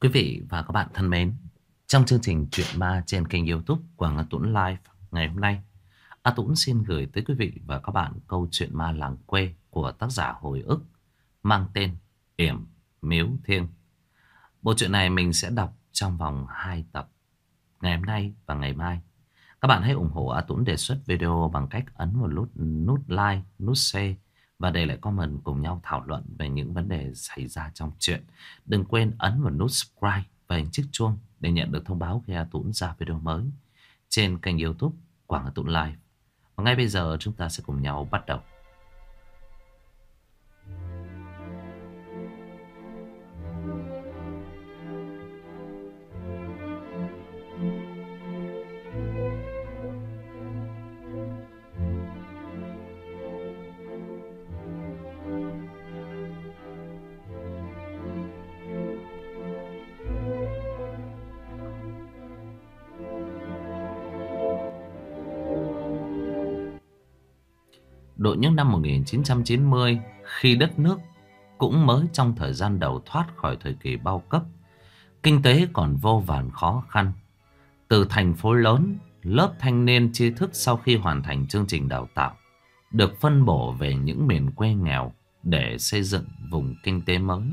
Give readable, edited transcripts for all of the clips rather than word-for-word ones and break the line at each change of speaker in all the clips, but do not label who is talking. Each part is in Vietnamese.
Quý vị và các bạn thân mến, trong chương trình Chuyện Ma trên kênh YouTube Quảng A Tũng Live ngày hôm nay, A Tũng xin gửi tới quý vị và các bạn câu chuyện ma làng quê của tác giả Hồi ức mang tên Yểm Miếu Thiêng. Bộ truyện này mình sẽ đọc trong vòng 2 tập, ngày hôm nay và ngày mai. Các bạn hãy ủng hộ A Tũng đề xuất video bằng cách ấn vào nút like, nút share và để lại comment cùng nhau thảo luận về những vấn đề xảy ra trong chuyện. Đừng quên ấn vào nút subscribe và hình chiếc chuông để nhận được thông báo khi A Tũng ra video mới trên kênh YouTube Quảng A Tũng Live. Và ngay bây giờ chúng ta sẽ cùng nhau bắt đầu. Độ những năm 1990, khi đất nước cũng mới trong thời gian đầu thoát khỏi thời kỳ bao cấp, kinh tế còn vô vàn khó khăn. Từ thành phố lớn, lớp thanh niên tri thức sau khi hoàn thành chương trình đào tạo được phân bổ về những miền quê nghèo để xây dựng vùng kinh tế mới.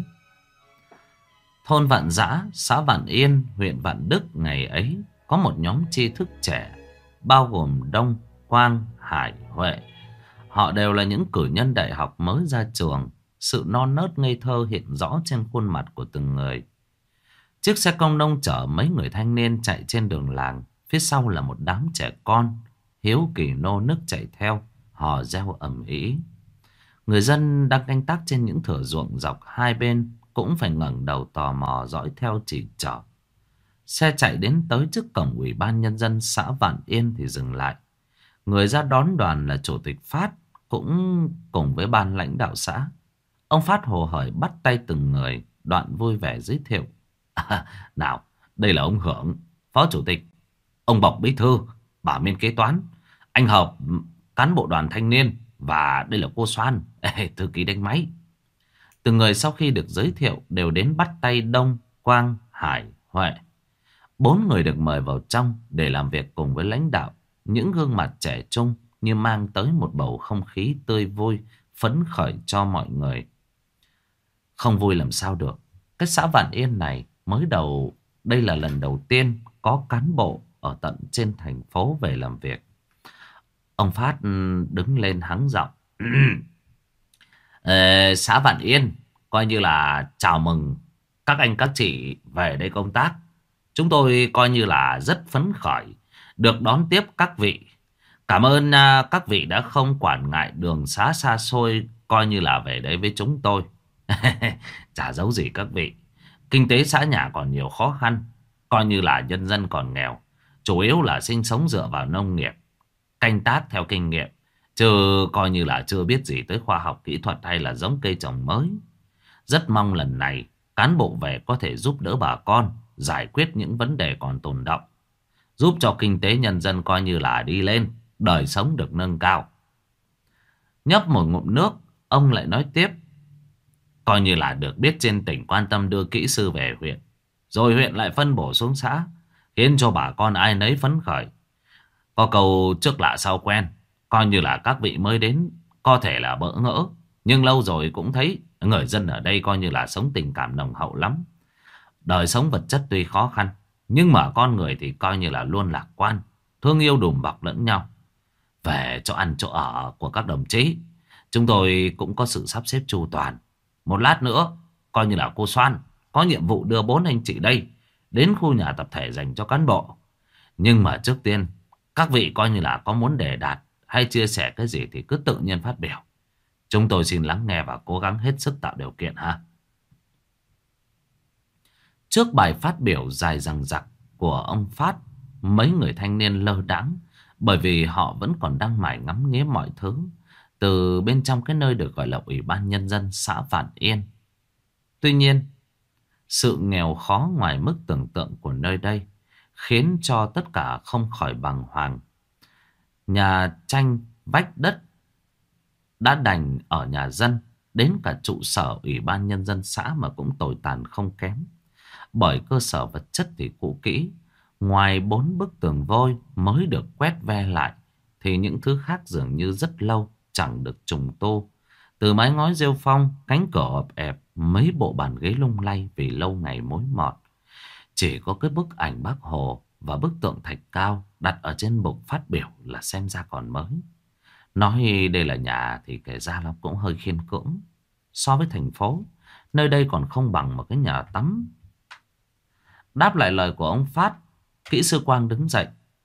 Thôn Vạn Giã, xã Vạn Yên, huyện Vạn Đức ngày ấy có một nhóm tri thức trẻ bao gồm Đông, Quang, Hải, Huệ. Họ đều là những cử nhân đại học mới ra trường. Sự non nớt ngây thơ hiện rõ trên khuôn mặt của từng người. Chiếc xe công nông chở mấy người thanh niên chạy trên đường làng. Phía sau là một đám trẻ con hiếu kỳ nô nức chạy theo, hò reo ầm ĩ. Người dân đang canh tác trên những thửa ruộng dọc hai bên cũng phải ngẩng đầu tò mò dõi theo chỉ chở. Xe chạy đến tới trước cổng ủy ban nhân dân xã Vạn Yên thì dừng lại. Người ra đón đoàn là chủ tịch Phát, cũng cùng với ban lãnh đạo xã. Ông Phát hồ hởi bắt tay từng người, đoạn vui vẻ giới thiệu. Nào, đây là ông Hưởng, phó chủ tịch. Ông Bộc bí thư, bà Miên kế toán. Anh Hợp, cán bộ đoàn thanh niên. Và đây là cô Soan, thư ký đánh máy. Từng người sau khi được giới thiệu đều đến bắt tay Đông, Quang, Hải, Huệ. 4 người được mời vào trong để làm việc cùng với lãnh đạo. Những gương mặt trẻ trung như mang tới một bầu không khí tươi vui, phấn khởi cho mọi người. Không vui làm sao được. Cái xã Vạn Yên này mới đầu, đây là lần đầu tiên có cán bộ ở tận trên thành phố về làm việc. Ông Phát đứng lên hắng giọng. Xã Vạn Yên coi như là chào mừng các anh các chị về đây công tác. Chúng tôi coi như là rất phấn khởi được đón tiếp các vị. Cảm ơn các vị đã không quản ngại đường xá xa xôi, coi như là về đây với chúng tôi. Chả giấu gì các vị, kinh tế xã nhà còn nhiều khó khăn, coi như là nhân dân còn nghèo, chủ yếu là sinh sống dựa vào nông nghiệp, canh tác theo kinh nghiệm, chứ coi như là chưa biết gì tới khoa học kỹ thuật hay là giống cây trồng mới. Rất mong lần này cán bộ về có thể giúp đỡ bà con giải quyết những vấn đề còn tồn đọng, giúp cho kinh tế nhân dân coi như là đi lên, đời sống được nâng cao. Nhấp một ngụm nước, ông lại nói tiếp. Coi như là được biết trên tỉnh quan tâm đưa kỹ sư về huyện, rồi huyện lại phân bổ xuống xã, khiến cho bà con ai nấy phấn khởi. Có câu trước lạ sau quen, coi như là các vị mới đến có thể là bỡ ngỡ, nhưng lâu rồi cũng thấy người dân ở đây coi như là sống tình cảm nồng hậu lắm. Đời sống vật chất tuy khó khăn, nhưng mà con người thì coi như là luôn lạc quan, thương yêu đùm bọc lẫn nhau. Về chỗ ăn chỗ ở của các đồng chí, chúng tôi cũng có sự sắp xếp chu toàn. Một lát nữa, coi như là cô Soan có nhiệm vụ đưa 4 anh chị đây đến khu nhà tập thể dành cho cán bộ. Nhưng mà trước tiên, các vị coi như là có muốn đề đạt hay chia sẻ cái gì thì cứ tự nhiên phát biểu. Chúng tôi xin lắng nghe và cố gắng hết sức tạo điều kiện ha. Trước bài phát biểu dài dằng dặc của ông Phát, mấy người thanh niên lơ đãng, bởi vì họ vẫn còn đang mải ngắm nghía mọi thứ từ bên trong cái nơi được gọi là Ủy ban Nhân dân xã Vạn Yên. Tuy nhiên, sự nghèo khó ngoài mức tưởng tượng của nơi đây khiến cho tất cả không khỏi bàng hoàng. Nhà tranh vách đất đã đành ở nhà dân, đến cả trụ sở Ủy ban Nhân dân xã mà cũng tồi tàn không kém. Bởi cơ sở vật chất thì cũ kỹ. Ngoài 4 bức tường vôi mới được quét ve lại, thì những thứ khác dường như rất lâu chẳng được trùng tu. Từ mái ngói rêu phong, cánh cửa ọp ẹp, mấy bộ bàn ghế lung lay vì lâu ngày mối mọt. Chỉ có cái bức ảnh Bác Hồ và bức tượng thạch cao đặt ở trên bục phát biểu là xem ra còn mới. Nói đây là nhà thì kể ra nó cũng hơi khiên cưỡng. So với thành phố, nơi đây còn không bằng một cái nhà tắm. Đáp lại lời của ông Phát, kỹ sư Quang đứng dậy.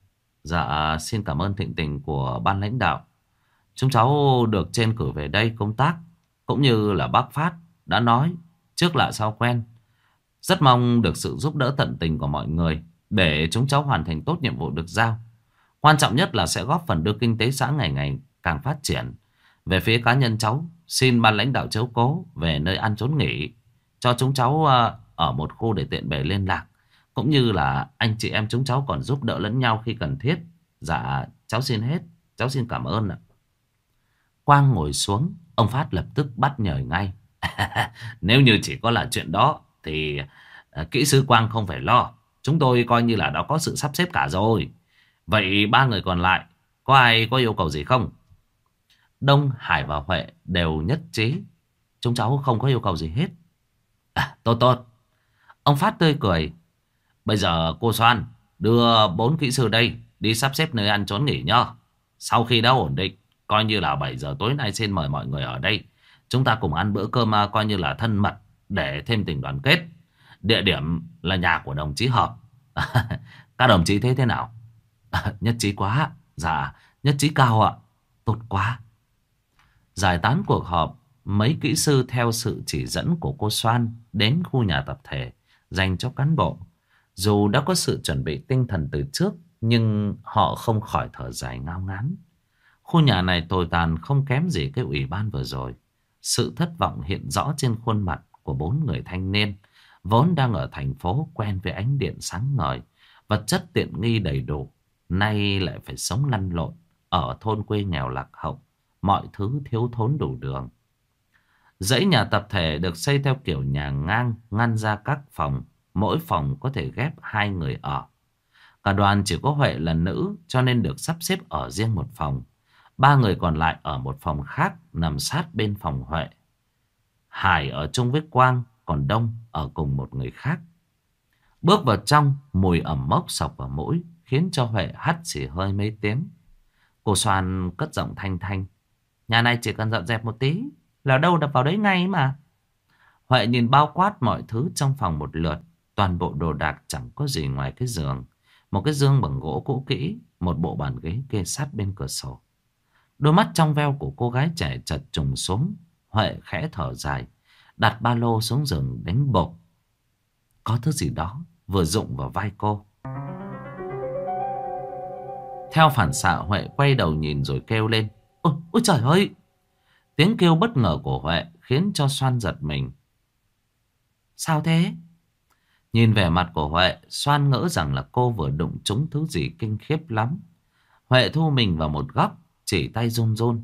Dạ, xin cảm ơn thịnh tình của ban lãnh đạo. Chúng cháu được trên cử về đây công tác, cũng như là bác Phát đã nói, trước lạ sau quen. Rất mong được sự giúp đỡ tận tình của mọi người để chúng cháu hoàn thành tốt nhiệm vụ được giao. Quan trọng nhất là sẽ góp phần đưa kinh tế xã ngày ngày càng phát triển. Về phía cá nhân cháu, xin ban lãnh đạo chiếu cố về nơi ăn trốn nghỉ cho chúng cháu ở một khu để tiện bề liên lạc. Cũng như là anh chị em chúng cháu còn giúp đỡ lẫn nhau khi cần thiết. Dạ, cháu xin hết. Cháu xin cảm ơn ạ. Quang ngồi xuống, ông Phát lập tức bắt nhời ngay. Nếu như chỉ có là chuyện đó thì kỹ sư Quang không phải lo. Chúng tôi coi như là đã có sự sắp xếp cả rồi. Vậy ba người còn lại, có ai có yêu cầu gì không? Đông, Hải và Huệ đều nhất trí. Chúng cháu không có yêu cầu gì hết. Tốt tốt. Ông Phát tươi cười. Bây giờ cô Soan đưa 4 kỹ sư đây đi sắp xếp nơi ăn trốn nghỉ nhá. Sau khi đã ổn định, coi như là 7 giờ tối nay xin mời mọi người ở đây. Chúng ta cùng ăn bữa cơm coi như là thân mật để thêm tình đoàn kết. Địa điểm là nhà của đồng chí Hợp. Các đồng chí thấy thế nào? Nhất trí quá. Dạ, nhất trí cao ạ. Tốt quá. Giải tán cuộc họp, mấy kỹ sư theo sự chỉ dẫn của cô Soan đến khu nhà tập thể dành cho cán bộ. Dù đã có sự chuẩn bị tinh thần từ trước, nhưng họ không khỏi thở dài ngao ngán. Khu nhà này tồi tàn không kém gì cái ủy ban vừa rồi. Sự thất vọng hiện rõ trên khuôn mặt của 4 người thanh niên, vốn đang ở thành phố quen với ánh điện sáng ngời, vật chất tiện nghi đầy đủ, nay lại phải sống lăn lộn ở thôn quê nghèo lạc hậu, mọi thứ thiếu thốn đủ đường. Dãy nhà tập thể được xây theo kiểu nhà ngang, ngăn ra các phòng, mỗi phòng có thể ghép 2 người ở. Cả đoàn chỉ có Huệ là nữ cho nên được sắp xếp ở riêng một phòng. 3 người còn lại ở một phòng khác nằm sát bên phòng Huệ. Hải ở chung với Quang, còn Đông ở cùng một người khác. Bước vào trong, mùi ẩm mốc sộc vào mũi khiến cho Huệ hắt xì hơi mấy tiếng. Cô Soan cất giọng thanh thanh. Nhà này chỉ cần dọn dẹp một tí là đâu đập vào đấy ngay mà. Huệ nhìn bao quát mọi thứ trong phòng một lượt. Toàn bộ đồ đạc chẳng có gì ngoài cái giường, một cái giường bằng gỗ cũ kỹ, một bộ bàn ghế kê sát bên cửa sổ. Đôi mắt trong veo của cô gái trẻ chợt trùng xuống. Huệ khẽ thở dài, đặt ba lô xuống giường đánh bộp. Có thứ gì đó vừa rụng vào vai cô. Theo phản xạ, Huệ quay đầu nhìn rồi kêu lên. Ôi trời ơi! Tiếng kêu bất ngờ của Huệ khiến cho Soan giật mình. Sao thế? Nhìn vẻ mặt của Huệ, Soan ngỡ rằng là cô vừa đụng trúng thứ gì kinh khiếp lắm. Huệ thu mình vào một góc, chỉ tay run run.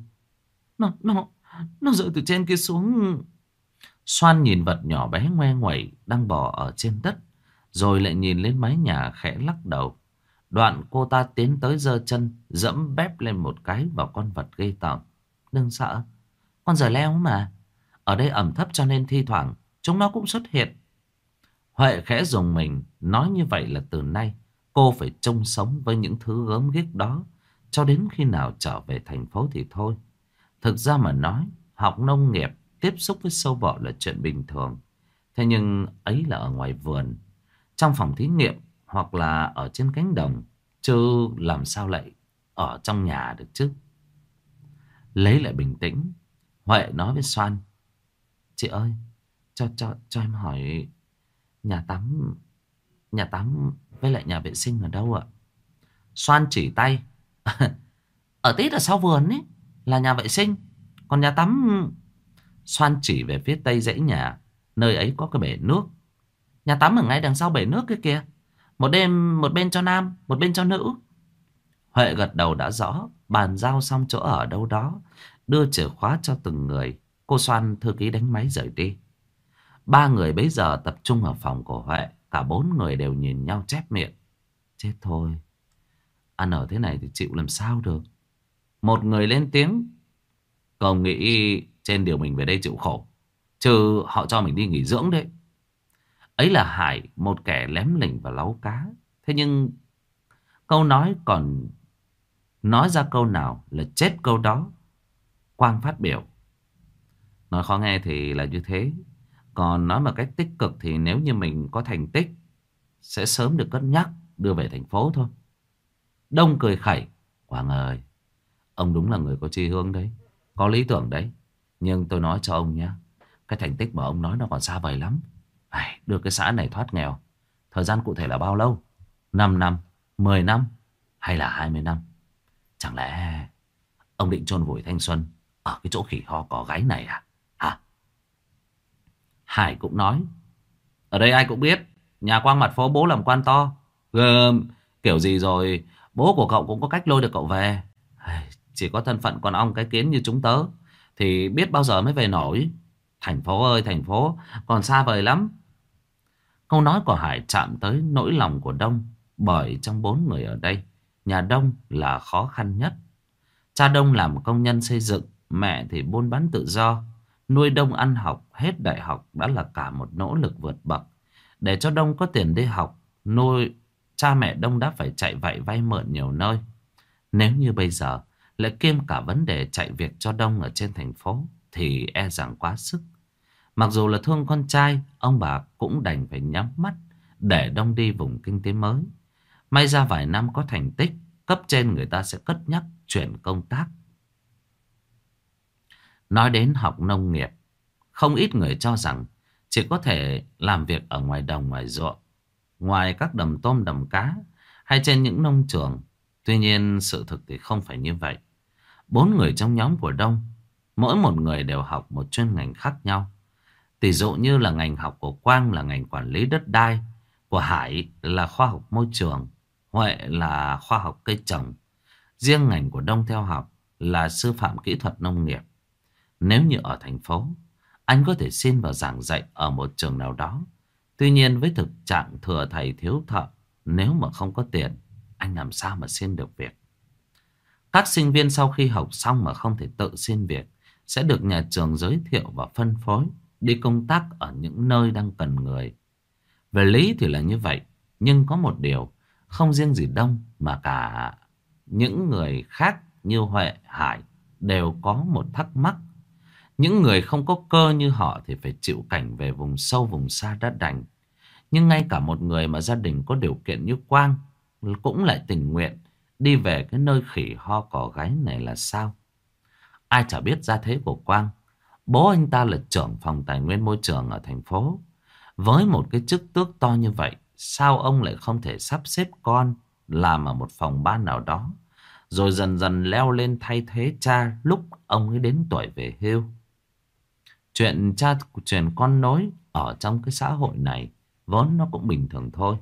Nó rơi từ trên kia xuống. Soan nhìn vật nhỏ bé ngoe nguẩy đang bò ở trên đất, rồi lại nhìn lên mái nhà khẽ lắc đầu. Đoạn cô ta tiến tới giơ chân, dẫm bép lên một cái vào con vật ghê tởm. Đừng sợ, con giời leo mà. Ở đây ẩm thấp cho nên thi thoảng chúng nó cũng xuất hiện. Huệ khẽ dùng mình, nói như vậy là từ nay cô phải chung sống với những thứ gớm ghiếc đó cho đến khi nào trở về thành phố thì thôi. Thực ra mà nói, học nông nghiệp, tiếp xúc với sâu bọ là chuyện bình thường. Thế nhưng ấy là ở ngoài vườn, trong phòng thí nghiệm hoặc là ở trên cánh đồng, chứ làm sao lại ở trong nhà được chứ. Lấy lại bình tĩnh, Huệ nói với Soan. Chị ơi, cho em hỏi, nhà tắm với lại nhà vệ sinh ở đâu ạ? Soan chỉ tay. Ở tít ở sau vườn ấy là nhà vệ sinh, còn nhà tắm... Soan chỉ về phía tây dãy nhà, nơi ấy có cái bể nước. Nhà tắm ở ngay đằng sau bể nước kia kìa. Một bên cho nam, một bên cho nữ. Huệ gật đầu đã rõ, bàn giao xong chỗ ở đâu đó, đưa chìa khóa cho từng người. Cô Soan thư ký đánh máy rời đi. 3 người bấy giờ tập trung ở phòng của Huệ. Cả bốn người đều nhìn nhau chép miệng. Chết thôi, ăn ở thế này thì chịu làm sao được. Một người lên tiếng. Cậu nghĩ trên điều mình về đây chịu khổ, chứ họ cho mình đi nghỉ dưỡng đấy. Ấy là Hải, một kẻ lém lỉnh và láu cá. Thế nhưng câu nói còn nói ra câu nào là chết câu đó. Quang phát biểu. Nói khó nghe thì là như thế. Còn nói một cách tích cực thì nếu như mình có thành tích sẽ sớm được cất nhắc đưa về thành phố thôi. Đông cười khẩy. Quang ơi, ông đúng là người có chí hướng đấy, có lý tưởng đấy. Nhưng tôi nói cho ông nhé, cái thành tích mà ông nói nó còn xa vời lắm. Đưa cái xã này thoát nghèo, thời gian cụ thể là bao lâu? 5 năm, 10 năm hay là 20 năm? Chẳng lẽ ông định chôn vùi thanh xuân ở cái chỗ khỉ ho cò gáy này à? Hả? Hải cũng nói. Ở đây ai cũng biết nhà Quang mặt phố bố làm quan to. Kiểu gì rồi bố của cậu cũng có cách lôi được cậu về. Chỉ có thân phận con ong cái kiến như chúng tớ thì biết bao giờ mới về nổi. Thành phố ơi thành phố, còn xa vời lắm. Câu nói của Hải chạm tới nỗi lòng của Đông. Bởi trong bốn người ở đây, nhà Đông là khó khăn nhất. Cha Đông làm công nhân xây dựng, mẹ thì buôn bán tự do. Nuôi Đông ăn học hết đại học đã là cả một nỗ lực vượt bậc. Để cho Đông có tiền đi học, nuôi cha mẹ Đông đã phải chạy vạy vay mượn nhiều nơi. Nếu như bây giờ lại kiêm cả vấn đề chạy việc cho Đông ở trên thành phố thì e rằng quá sức. Mặc dù là thương con trai, ông bà cũng đành phải nhắm mắt để Đông đi vùng kinh tế mới. May ra vài năm có thành tích, cấp trên người ta sẽ cất nhắc chuyển công tác. Nói đến học nông nghiệp, không ít người cho rằng chỉ có thể làm việc ở ngoài đồng ngoài ruộng, ngoài các đầm tôm đầm cá hay trên những nông trường. Tuy nhiên sự thực thì không phải như vậy. Bốn người trong nhóm của Đông, mỗi một người đều học một chuyên ngành khác nhau. Tỷ dụ như là ngành học của Quang là ngành quản lý đất đai, của Hải là khoa học môi trường, Huệ là khoa học cây trồng. Riêng ngành của Đông theo học là sư phạm kỹ thuật nông nghiệp. Nếu như ở thành phố, anh có thể xin vào giảng dạy ở một trường nào đó. Tuy nhiên với thực trạng thừa thầy thiếu thợ, nếu mà không có tiền, anh làm sao mà xin được việc. Các sinh viên sau khi học xong mà không thể tự xin việc sẽ được nhà trường giới thiệu và phân phối đi công tác ở những nơi đang cần người. Về lý thì là như vậy, nhưng có một điều, không riêng gì Đông mà cả những người khác như Huệ, Hải đều có một thắc mắc. Những người không có cơ như họ thì phải chịu cảnh về vùng sâu vùng xa đã đành. Nhưng ngay cả một người mà gia đình có điều kiện như Quang cũng lại tình nguyện đi về cái nơi khỉ ho cò gáy này là sao? Ai chả biết gia thế của Quang. Bố anh ta là trưởng phòng tài nguyên môi trường ở thành phố. Với một cái chức tước to như vậy, sao ông lại không thể sắp xếp con làm ở một phòng ban nào đó, rồi dần dần leo lên thay thế cha lúc ông ấy đến tuổi về hưu? Chuyện cha truyền con nối ở trong cái xã hội này vốn nó cũng bình thường thôi.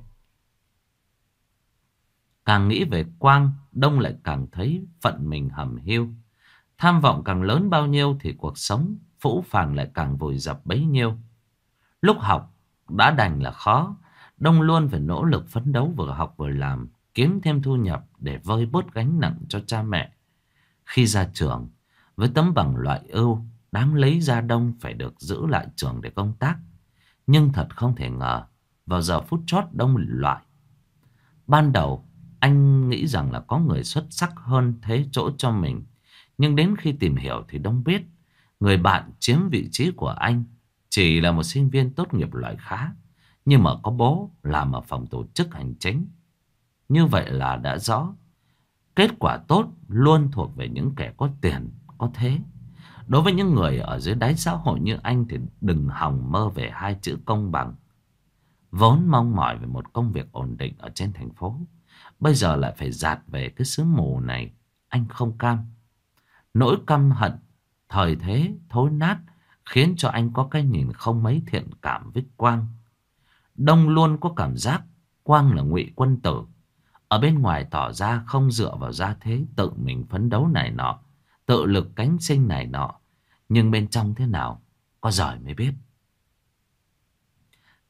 Càng nghĩ về Quang, Đông lại càng thấy phận mình hầm hiu. Tham vọng càng lớn bao nhiêu thì cuộc sống phũ phàng lại càng vùi dập bấy nhiêu. Lúc học đã đành là khó, Đông luôn phải nỗ lực phấn đấu vừa học vừa làm, kiếm thêm thu nhập để vơi bớt gánh nặng cho cha mẹ. Khi ra trường, với tấm bằng loại ưu, đáng lấy ra Đông phải được giữ lại trường để công tác. Nhưng thật không thể ngờ, vào giờ phút chót Đông loại. Ban đầu, anh nghĩ rằng là có người xuất sắc hơn thế chỗ cho mình. Nhưng đến khi tìm hiểu thì Đông biết, người bạn chiếm vị trí của anh chỉ là một sinh viên tốt nghiệp loại khá, nhưng mà có bố làm ở phòng tổ chức hành chính. Như vậy là đã rõ, kết quả tốt luôn thuộc về những kẻ có tiền, có thế. Đối với những người ở dưới đáy xã hội như anh thì đừng hòng mơ về hai chữ công bằng. Vốn mong mỏi về một công việc ổn định ở trên thành phố, bây giờ lại phải dạt về cái xứ mù này. Anh không cam. Nỗi căm hận thời thế thối nát khiến cho anh có cái nhìn không mấy thiện cảm với Quang. Đông luôn có cảm giác Quang là ngụy quân tử, ở bên ngoài tỏ ra không dựa vào gia thế, tự mình phấn đấu này nọ, tự lực cánh sinh này nọ, nhưng bên trong thế nào có giỏi mới biết.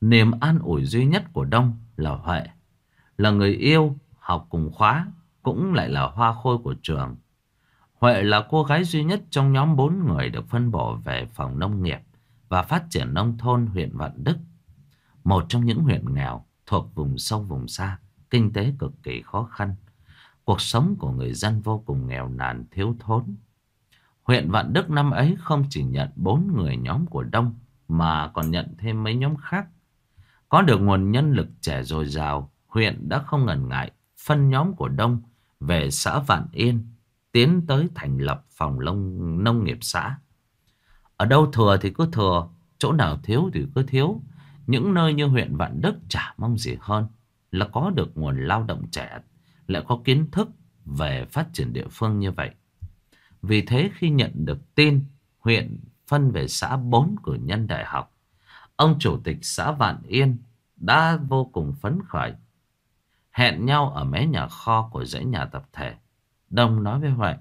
Niềm an ủi duy nhất của Đông là Huệ, là người yêu học cùng khóa, cũng lại là hoa khôi của trường. Huệ là cô gái duy nhất trong nhóm 4 người được phân bổ về phòng nông nghiệp và phát triển nông thôn huyện Vạn Đức, một trong những huyện nghèo thuộc vùng sâu vùng xa, kinh tế cực kỳ khó khăn. Cuộc sống của người dân vô cùng nghèo nàn thiếu thốn. Huyện Vạn Đức năm ấy không chỉ nhận 4 người nhóm của Đông mà còn nhận thêm mấy nhóm khác. Có được nguồn nhân lực trẻ dồi dào, huyện đã không ngần ngại phân nhóm của Đông về xã Vạn Yên, tiến tới thành lập phòng nông nghiệp xã. Ở đâu thừa thì cứ thừa, chỗ nào thiếu thì cứ thiếu. Những nơi như huyện Vạn Đức chả mong gì hơn là có được nguồn lao động trẻ, lại có kiến thức về phát triển địa phương như vậy. Vì thế khi nhận được tin huyện phân về xã 4 cử nhân đại học, ông chủ tịch xã Vạn Yên đã vô cùng phấn khởi. Hẹn nhau ở mé nhà kho của dãy nhà tập thể, Đông nói với Huệ: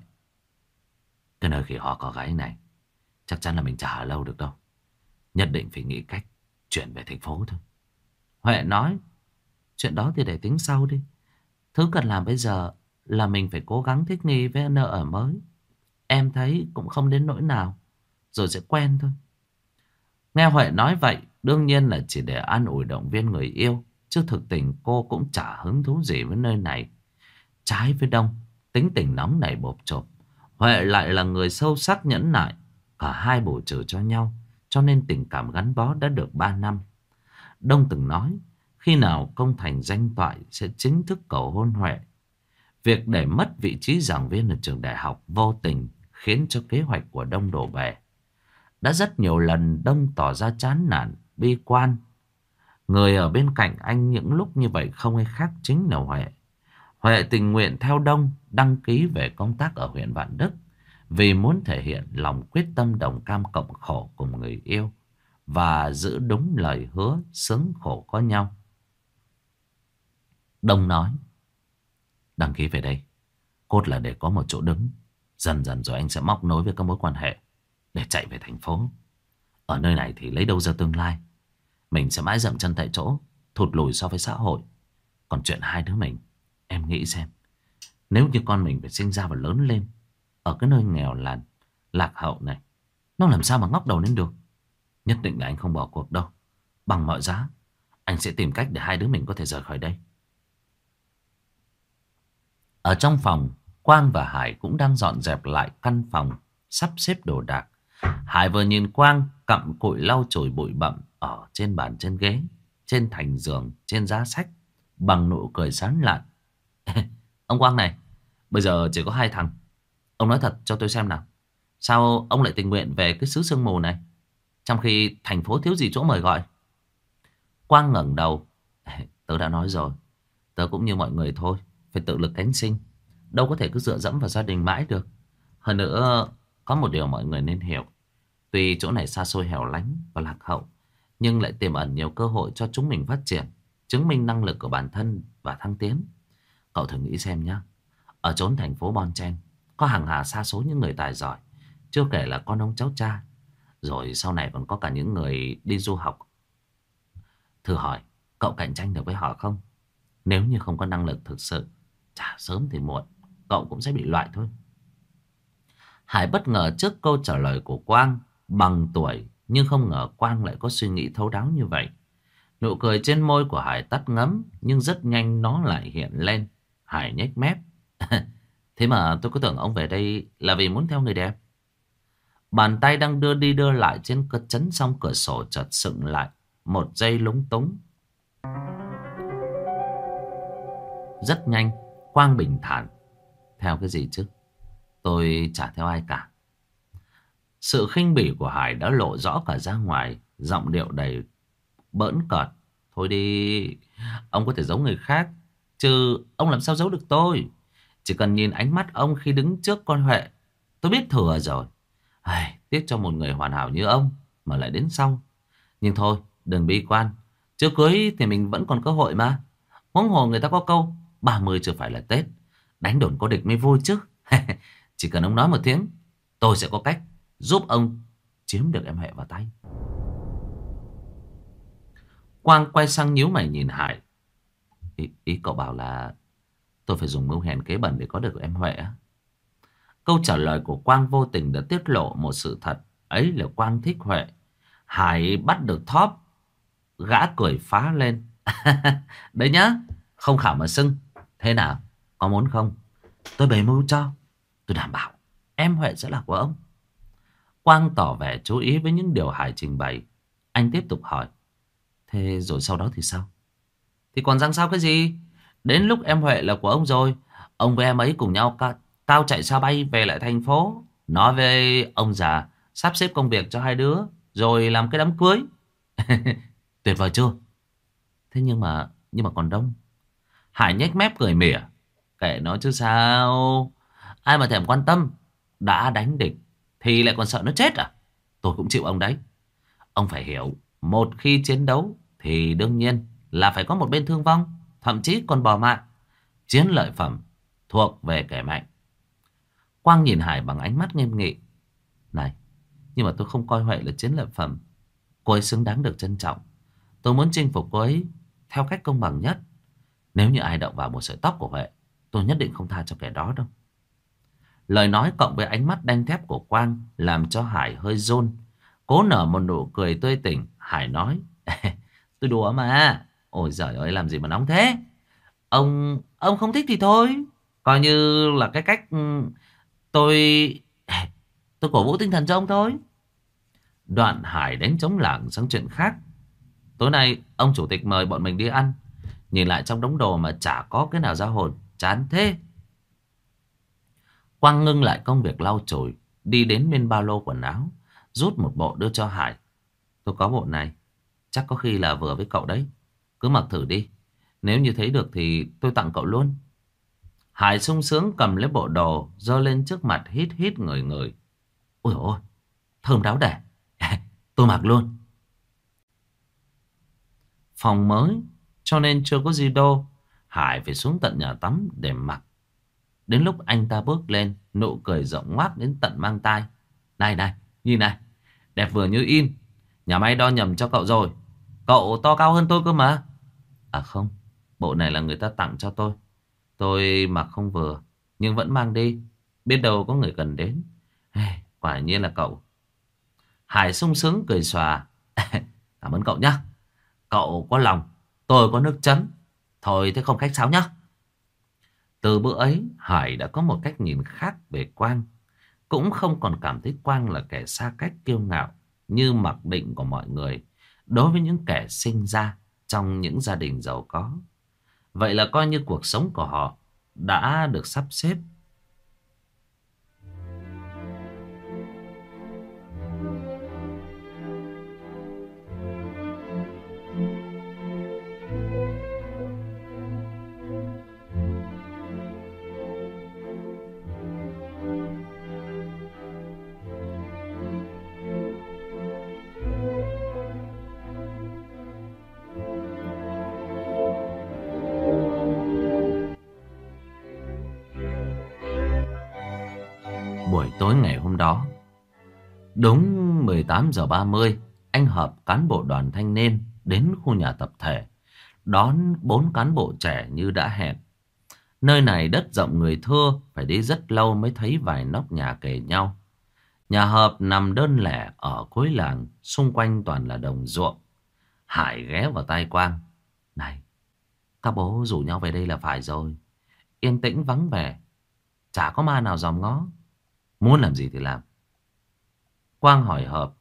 cái nơi khỉ ho có gáy này chắc chắn là mình chả ở lâu được đâu, nhất định phải nghĩ cách chuyển về thành phố thôi. Huệ nói: chuyện đó thì để tính sau đi. Thứ cần làm bây giờ là mình phải cố gắng thích nghi với nơi ở mới. Em thấy cũng không đến nỗi nào, rồi sẽ quen thôi. Nghe Huệ nói vậy, đương nhiên là chỉ để an ủi động viên người yêu, chứ thực tình cô cũng chả hứng thú gì với nơi này. Trái với Đông, tính tình nóng nảy bộp chộp, Huệ lại là người sâu sắc nhẫn nại. Cả hai bù trừ cho nhau, cho nên tình cảm gắn bó đã được 3 năm. Đông từng nói khi nào công thành danh toại sẽ chính thức cầu hôn Huệ. Việc để mất vị trí giảng viên ở trường đại học vô tình khiến cho kế hoạch của Đông đổ bể. Đã rất nhiều lần Đông tỏ ra chán nản, bi quan. Người ở bên cạnh anh những lúc như vậy không ai khác chính là Huệ. Huệ tình nguyện theo Đông đăng ký về công tác ở huyện Vạn Đức, vì muốn thể hiện lòng quyết tâm đồng cam cộng khổ cùng người yêu và giữ đúng lời hứa sướng khổ có nhau. Đông nói: đăng ký về đây cốt là để có một chỗ đứng, dần dần rồi anh sẽ móc nối với các mối quan hệ để chạy về thành phố. Ở nơi này thì lấy đâu ra tương lai, mình sẽ mãi dậm chân tại chỗ, thụt lùi so với xã hội. Còn chuyện hai đứa mình, em nghĩ xem, nếu như con mình phải sinh ra và lớn lên ở cái nơi nghèo làn lạc hậu này, nó làm sao mà ngóc đầu lên được. Nhất định là anh không bỏ cuộc đâu. Bằng mọi giá anh sẽ tìm cách để hai đứa mình có thể rời khỏi đây. Ở trong phòng, Quang và Hải cũng đang dọn dẹp lại căn phòng, sắp xếp đồ đạc. Hải vừa nhìn Quang cặm cụi lau chùi bụi bặm ở trên bàn trên ghế, trên thành giường, trên giá sách, bằng nụ cười sán lạn. Ông Quang này, bây giờ chỉ có 2 thằng. Ông nói thật cho tôi xem nào, sao ông lại tình nguyện về cái xứ sương mù này, trong khi thành phố thiếu gì chỗ mời gọi? Quang ngẩng đầu: tớ đã nói rồi, tớ cũng như mọi người thôi, phải tự lực cánh sinh, đâu có thể cứ dựa dẫm vào gia đình mãi được. Hơn nữa, có một điều mọi người nên hiểu, tuy chỗ này xa xôi hẻo lánh và lạc hậu, nhưng lại tiềm ẩn nhiều cơ hội cho chúng mình phát triển, chứng minh năng lực của bản thân và thăng tiến. Cậu thử nghĩ xem nhé, ở chốn thành phố bon chen có hàng hà sa số những người tài giỏi, chưa kể là con ông cháu cha, rồi sau này còn có cả những người đi du học. Thử hỏi cậu cạnh tranh được với họ không? Nếu như không có năng lực thực sự, chả sớm thì muộn cậu cũng sẽ bị loại thôi. Hải bất ngờ trước câu trả lời của Quang. Bằng tuổi nhưng không ngờ Quang lại có suy nghĩ thấu đáo như vậy. Nụ cười trên môi của Hải tắt ngấm, nhưng rất nhanh nó lại hiện lên. Hải nhếch mép: thế mà tôi cứ tưởng ông về đây là vì muốn theo người đẹp. Bàn tay đang đưa đi đưa lại trên chấn song cửa sổ chợt sững lại, một giây lúng túng. Rất nhanh Quang bình thản: theo cái gì chứ, tôi chả theo ai cả. Sự khinh bỉ của Hải đã lộ rõ cả ra ngoài, giọng điệu đầy bỡn cợt: thôi đi, ông có thể giấu người khác, chứ ông làm sao giấu được tôi. Chỉ cần nhìn ánh mắt ông khi đứng trước con Huệ, tôi biết thừa rồi. Ai, tiếc cho một người hoàn hảo như ông mà lại đến sau. Nhưng thôi, đừng bi quan, chưa cưới thì mình vẫn còn cơ hội mà. Huống hồ người ta có câu 30 chưa phải là Tết, đánh đồn có địch mới vui chứ. Chỉ cần ông nói một tiếng, tôi sẽ có cách giúp ông chiếm được em Huệ vào tay. Quang quay sang nhíu mày nhìn Hải. Ý cậu bảo là tôi phải dùng mưu hèn kế bẩn để có được em Huệ á? Câu trả lời của Quang vô tình đã tiết lộ một sự thật. Ấy là Quang thích Huệ. Hải bắt được thóp. Gã cười phá lên. Đấy nhá, không khảo mà xưng. Thế nào, có muốn không? Tôi bày mưu cho. Tôi đảm bảo em Huệ sẽ là của ông. Quang tỏ vẻ chú ý với những điều Hải trình bày. Anh tiếp tục hỏi. Thế rồi sau đó thì sao? Thì còn răng sao cái gì? Đến lúc em Huệ là của ông rồi, ông với em ấy cùng nhau cao chạy xa bay về lại thành phố. Nói với ông già sắp xếp công việc cho hai đứa, rồi làm cái đám cưới. Tuyệt vời chưa? Thế nhưng mà còn Đông. Hải nhếch mép cười mỉa. Kệ nó chứ sao. Ai mà thèm quan tâm. Đã đánh địch thì lại còn sợ nó chết à? Tôi cũng chịu ông đấy. Ông phải hiểu, một khi chiến đấu thì đương nhiên là phải có một bên thương vong, thậm chí còn bỏ mạng. Chiến lợi phẩm thuộc về kẻ mạnh. Quang nhìn Hải bằng ánh mắt nghiêm nghị. Này, nhưng mà tôi không coi Huệ là chiến lợi phẩm. Cô ấy xứng đáng được trân trọng. Tôi muốn chinh phục cô ấy theo cách công bằng nhất. Nếu như ai động vào một sợi tóc của Huệ, tôi nhất định không tha cho kẻ đó đâu. Lời nói cộng với ánh mắt đanh thép của Quang làm cho Hải hơi run. Cố nở một nụ cười tươi tỉnh. Hải nói. Tôi đùa mà. Ôi giời ơi, làm gì mà nóng thế. Ông không thích thì thôi. Coi như là cái cách tôi tôi cổ vũ tinh thần cho ông thôi. Đoạn Hải đánh trống lảng sang chuyện khác. Tối nay ông chủ tịch mời bọn mình đi ăn. Nhìn lại trong đống đồ mà chả có cái nào ra hồn. Chán thế. Quang ngưng lại công việc lau chùi, đi đến bên ba lô quần áo, rút một bộ đưa cho Hải. Tôi có bộ này, chắc có khi là vừa với cậu đấy. Cứ mặc thử đi. Nếu như thấy được thì tôi tặng cậu luôn. Hải sung sướng cầm lấy bộ đồ, giơ lên trước mặt hít hít ngửi ngửi. Ôi ôi, thơm đáo để. Tôi mặc luôn. Phòng mới, cho nên chưa có gì đâu. Hải phải xuống tận nhà tắm để mặc. Đến lúc anh ta bước lên, nụ cười rộng ngoác đến tận mang tai. Này này, nhìn này, đẹp vừa như in. Nhà may đo nhầm cho cậu rồi. Cậu to cao hơn tôi cơ mà. À không, bộ này là người ta tặng cho tôi. Tôi mặc không vừa, nhưng vẫn mang đi. Biết đâu có người cần đến. Quả nhiên là cậu. Hải sung sướng cười xòa. Cảm ơn cậu nhé. Cậu có lòng, tôi có nước chấm. Thôi thế không khách sáo nhé. Từ bữa ấy, Hải đã có một cách nhìn khác về Quang. Cũng không còn cảm thấy Quang là kẻ xa cách kiêu ngạo như mặc định của mọi người đối với những kẻ sinh ra trong những gia đình giàu có. Vậy là coi như cuộc sống của họ đã được sắp xếp. Buổi tối ngày hôm đó, đúng 18:30, anh Hợp cán bộ đoàn thanh niên đến khu nhà tập thể đón 4 cán bộ trẻ như đã hẹn. Nơi này đất rộng người thưa, phải đi rất lâu mới thấy vài nóc nhà kề nhau. Nhà Hợp nằm đơn lẻ ở cuối làng, xung quanh toàn là đồng ruộng. Hải ghé vào tai Quang. Này, các bố rủ nhau về đây là phải rồi. Yên tĩnh vắng vẻ, chả có ma nào dòm ngó. Muốn làm gì thì làm. Quang hỏi Hợp.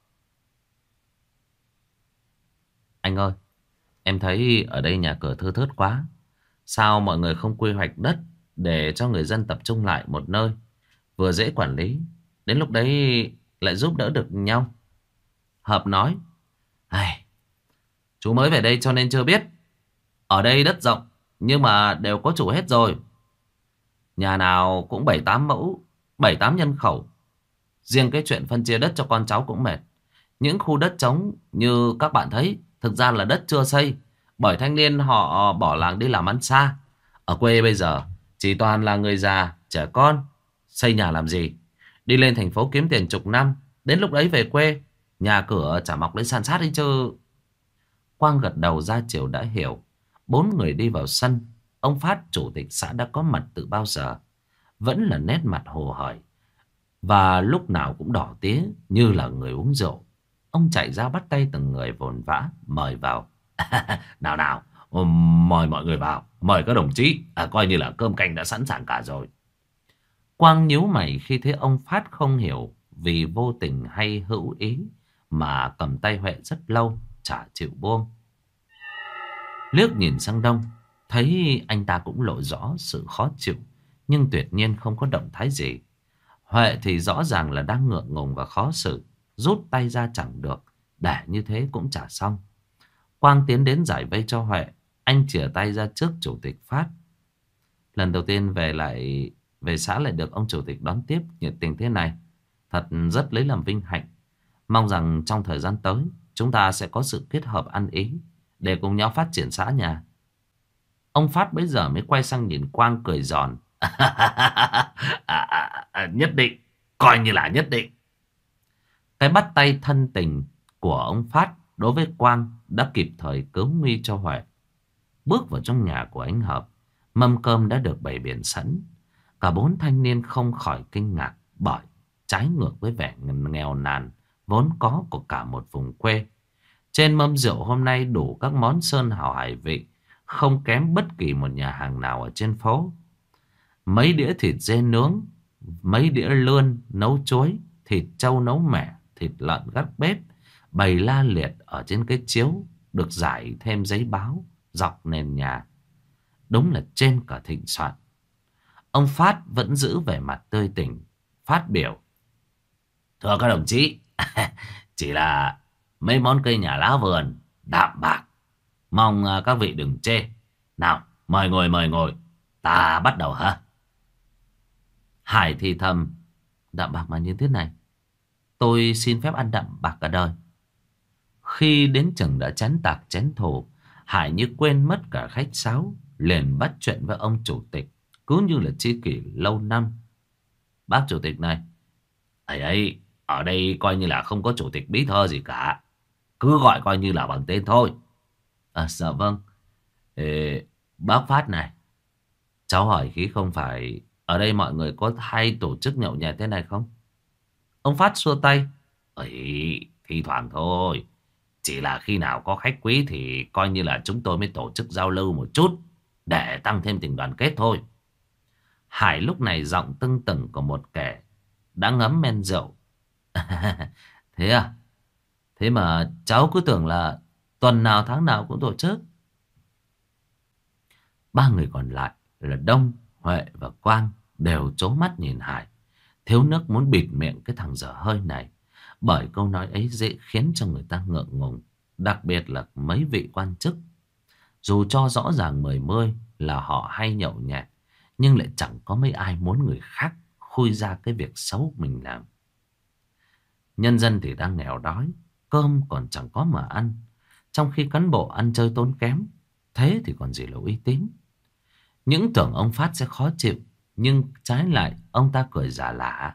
Anh ơi, em thấy ở đây nhà cửa thưa thớt quá. Sao mọi người không quy hoạch đất để cho người dân tập trung lại một nơi, vừa dễ quản lý, đến lúc đấy lại giúp đỡ được nhau? Hợp nói. Ai, chú mới về đây cho nên chưa biết. Ở đây đất rộng nhưng mà đều có chủ hết rồi. Nhà nào cũng 7-8 mẫu, 7-8 nhân khẩu. Riêng cái chuyện phân chia đất cho con cháu cũng mệt. Những khu đất trống như các bạn thấy thực ra là đất chưa xây, bởi thanh niên họ bỏ làng đi làm ăn xa. Ở quê bây giờ chỉ toàn là người già, trẻ con. Xây nhà làm gì? Đi lên thành phố kiếm tiền chục năm, đến lúc đấy về quê, nhà cửa chả mọc lên san sát đi chứ. Quang gật đầu ra chiều đã hiểu. Bốn người đi vào sân. Ông Phát, chủ tịch xã đã có mặt từ bao giờ. Vẫn là nét mặt hồ hởi và lúc nào cũng đỏ tía như là người uống rượu. Ông chạy ra bắt tay từng người vồn vã mời vào. Nào nào, mời mọi người vào, mời các đồng chí, coi như là cơm canh đã sẵn sàng cả rồi. Quang nhíu mày khi thấy ông Phát không hiểu vì vô tình hay hữu ý mà cầm tay Huệ rất lâu chả chịu buông. Liếc nhìn sang Đông, thấy anh ta cũng lộ rõ sự khó chịu, nhưng tuyệt nhiên không có động thái gì. Huệ thì rõ ràng là đang ngượng ngùng và khó xử, rút tay ra chẳng được, để như thế cũng chả xong. Quang tiến đến giải vây cho Huệ, anh chìa tay ra trước chủ tịch Phát. Lần đầu tiên về xã lại được ông chủ tịch đón tiếp nhiệt tình thế này, thật rất lấy làm vinh hạnh. Mong rằng trong thời gian tới chúng ta sẽ có sự kết hợp ăn ý để cùng nhau phát triển xã nhà. Ông Phát bấy giờ mới quay sang nhìn Quang cười giòn. Nhất định, coi như là nhất định. Cái bắt tay thân tình của ông Phát đối với Quang đã kịp thời cứu nguy cho Huệ. Bước vào trong nhà của anh Hợp, mâm cơm đã được bày biện sẵn. Cả bốn thanh niên không khỏi kinh ngạc bởi trái ngược với vẻ nghèo nàn vốn có của cả một vùng quê. Trên mâm rượu hôm nay đủ các món sơn hào hải vị, không kém bất kỳ một nhà hàng nào ở trên phố. Mấy đĩa thịt dê nướng, mấy đĩa lươn nấu chuối, thịt trâu nấu mẻ, thịt lợn gác bếp bày la liệt ở trên cái chiếu được rải thêm giấy báo dọc nền nhà. Đúng là trên cả thịnh soạn. Ông Phát vẫn giữ vẻ mặt tươi tỉnh, phát biểu: thưa các đồng chí, chỉ là mấy món cây nhà lá vườn đạm bạc, mong các vị đừng chê. Nào, mời ngồi, mời ngồi, ta bắt đầu hả? Hải thì thầm: đạm bạc mà như thế này, tôi xin phép ăn đạm bạc cả đời. Khi đến chừng đã chén tạc chén thù, Hải như quên mất cả khách sáo, liền bắt chuyện với ông chủ tịch cứ như là tri kỷ lâu năm. Bác chủ tịch này, ấy ở đây coi như là không có chủ tịch bí thư gì cả, cứ gọi coi như là bằng tên thôi. Dạ vâng. Bác Phát này, cháu hỏi khí không phải ở đây mọi người có hay tổ chức nhậu nhẹt thế này không? Ông Phát xua tay: ấy, thi thoảng thôi, chỉ là khi nào có khách quý thì coi như là chúng tôi mới tổ chức giao lưu một chút để tăng thêm tình đoàn kết thôi. Hải lúc này giọng tưng tửng của một kẻ đã ngấm men rượu. Thế à? Thế mà cháu cứ tưởng là tuần nào tháng nào cũng tổ chức. Ba người còn lại là Đông, Huệ và Quang đều trố mắt nhìn Hải, thiếu nước muốn bịt miệng cái thằng dở hơi này, bởi câu nói ấy dễ khiến cho người ta ngượng ngùng, đặc biệt là mấy vị quan chức. Dù cho rõ ràng mười mươi là họ hay nhậu nhẹt, nhưng lại chẳng có mấy ai muốn người khác khui ra cái việc xấu mình làm. Nhân dân thì đang nghèo đói, cơm còn chẳng có mà ăn, trong khi cán bộ ăn chơi tốn kém, thế thì còn gì là uy tín. Những tưởng ông Phát sẽ khó chịu, nhưng trái lại ông ta cười giả lả.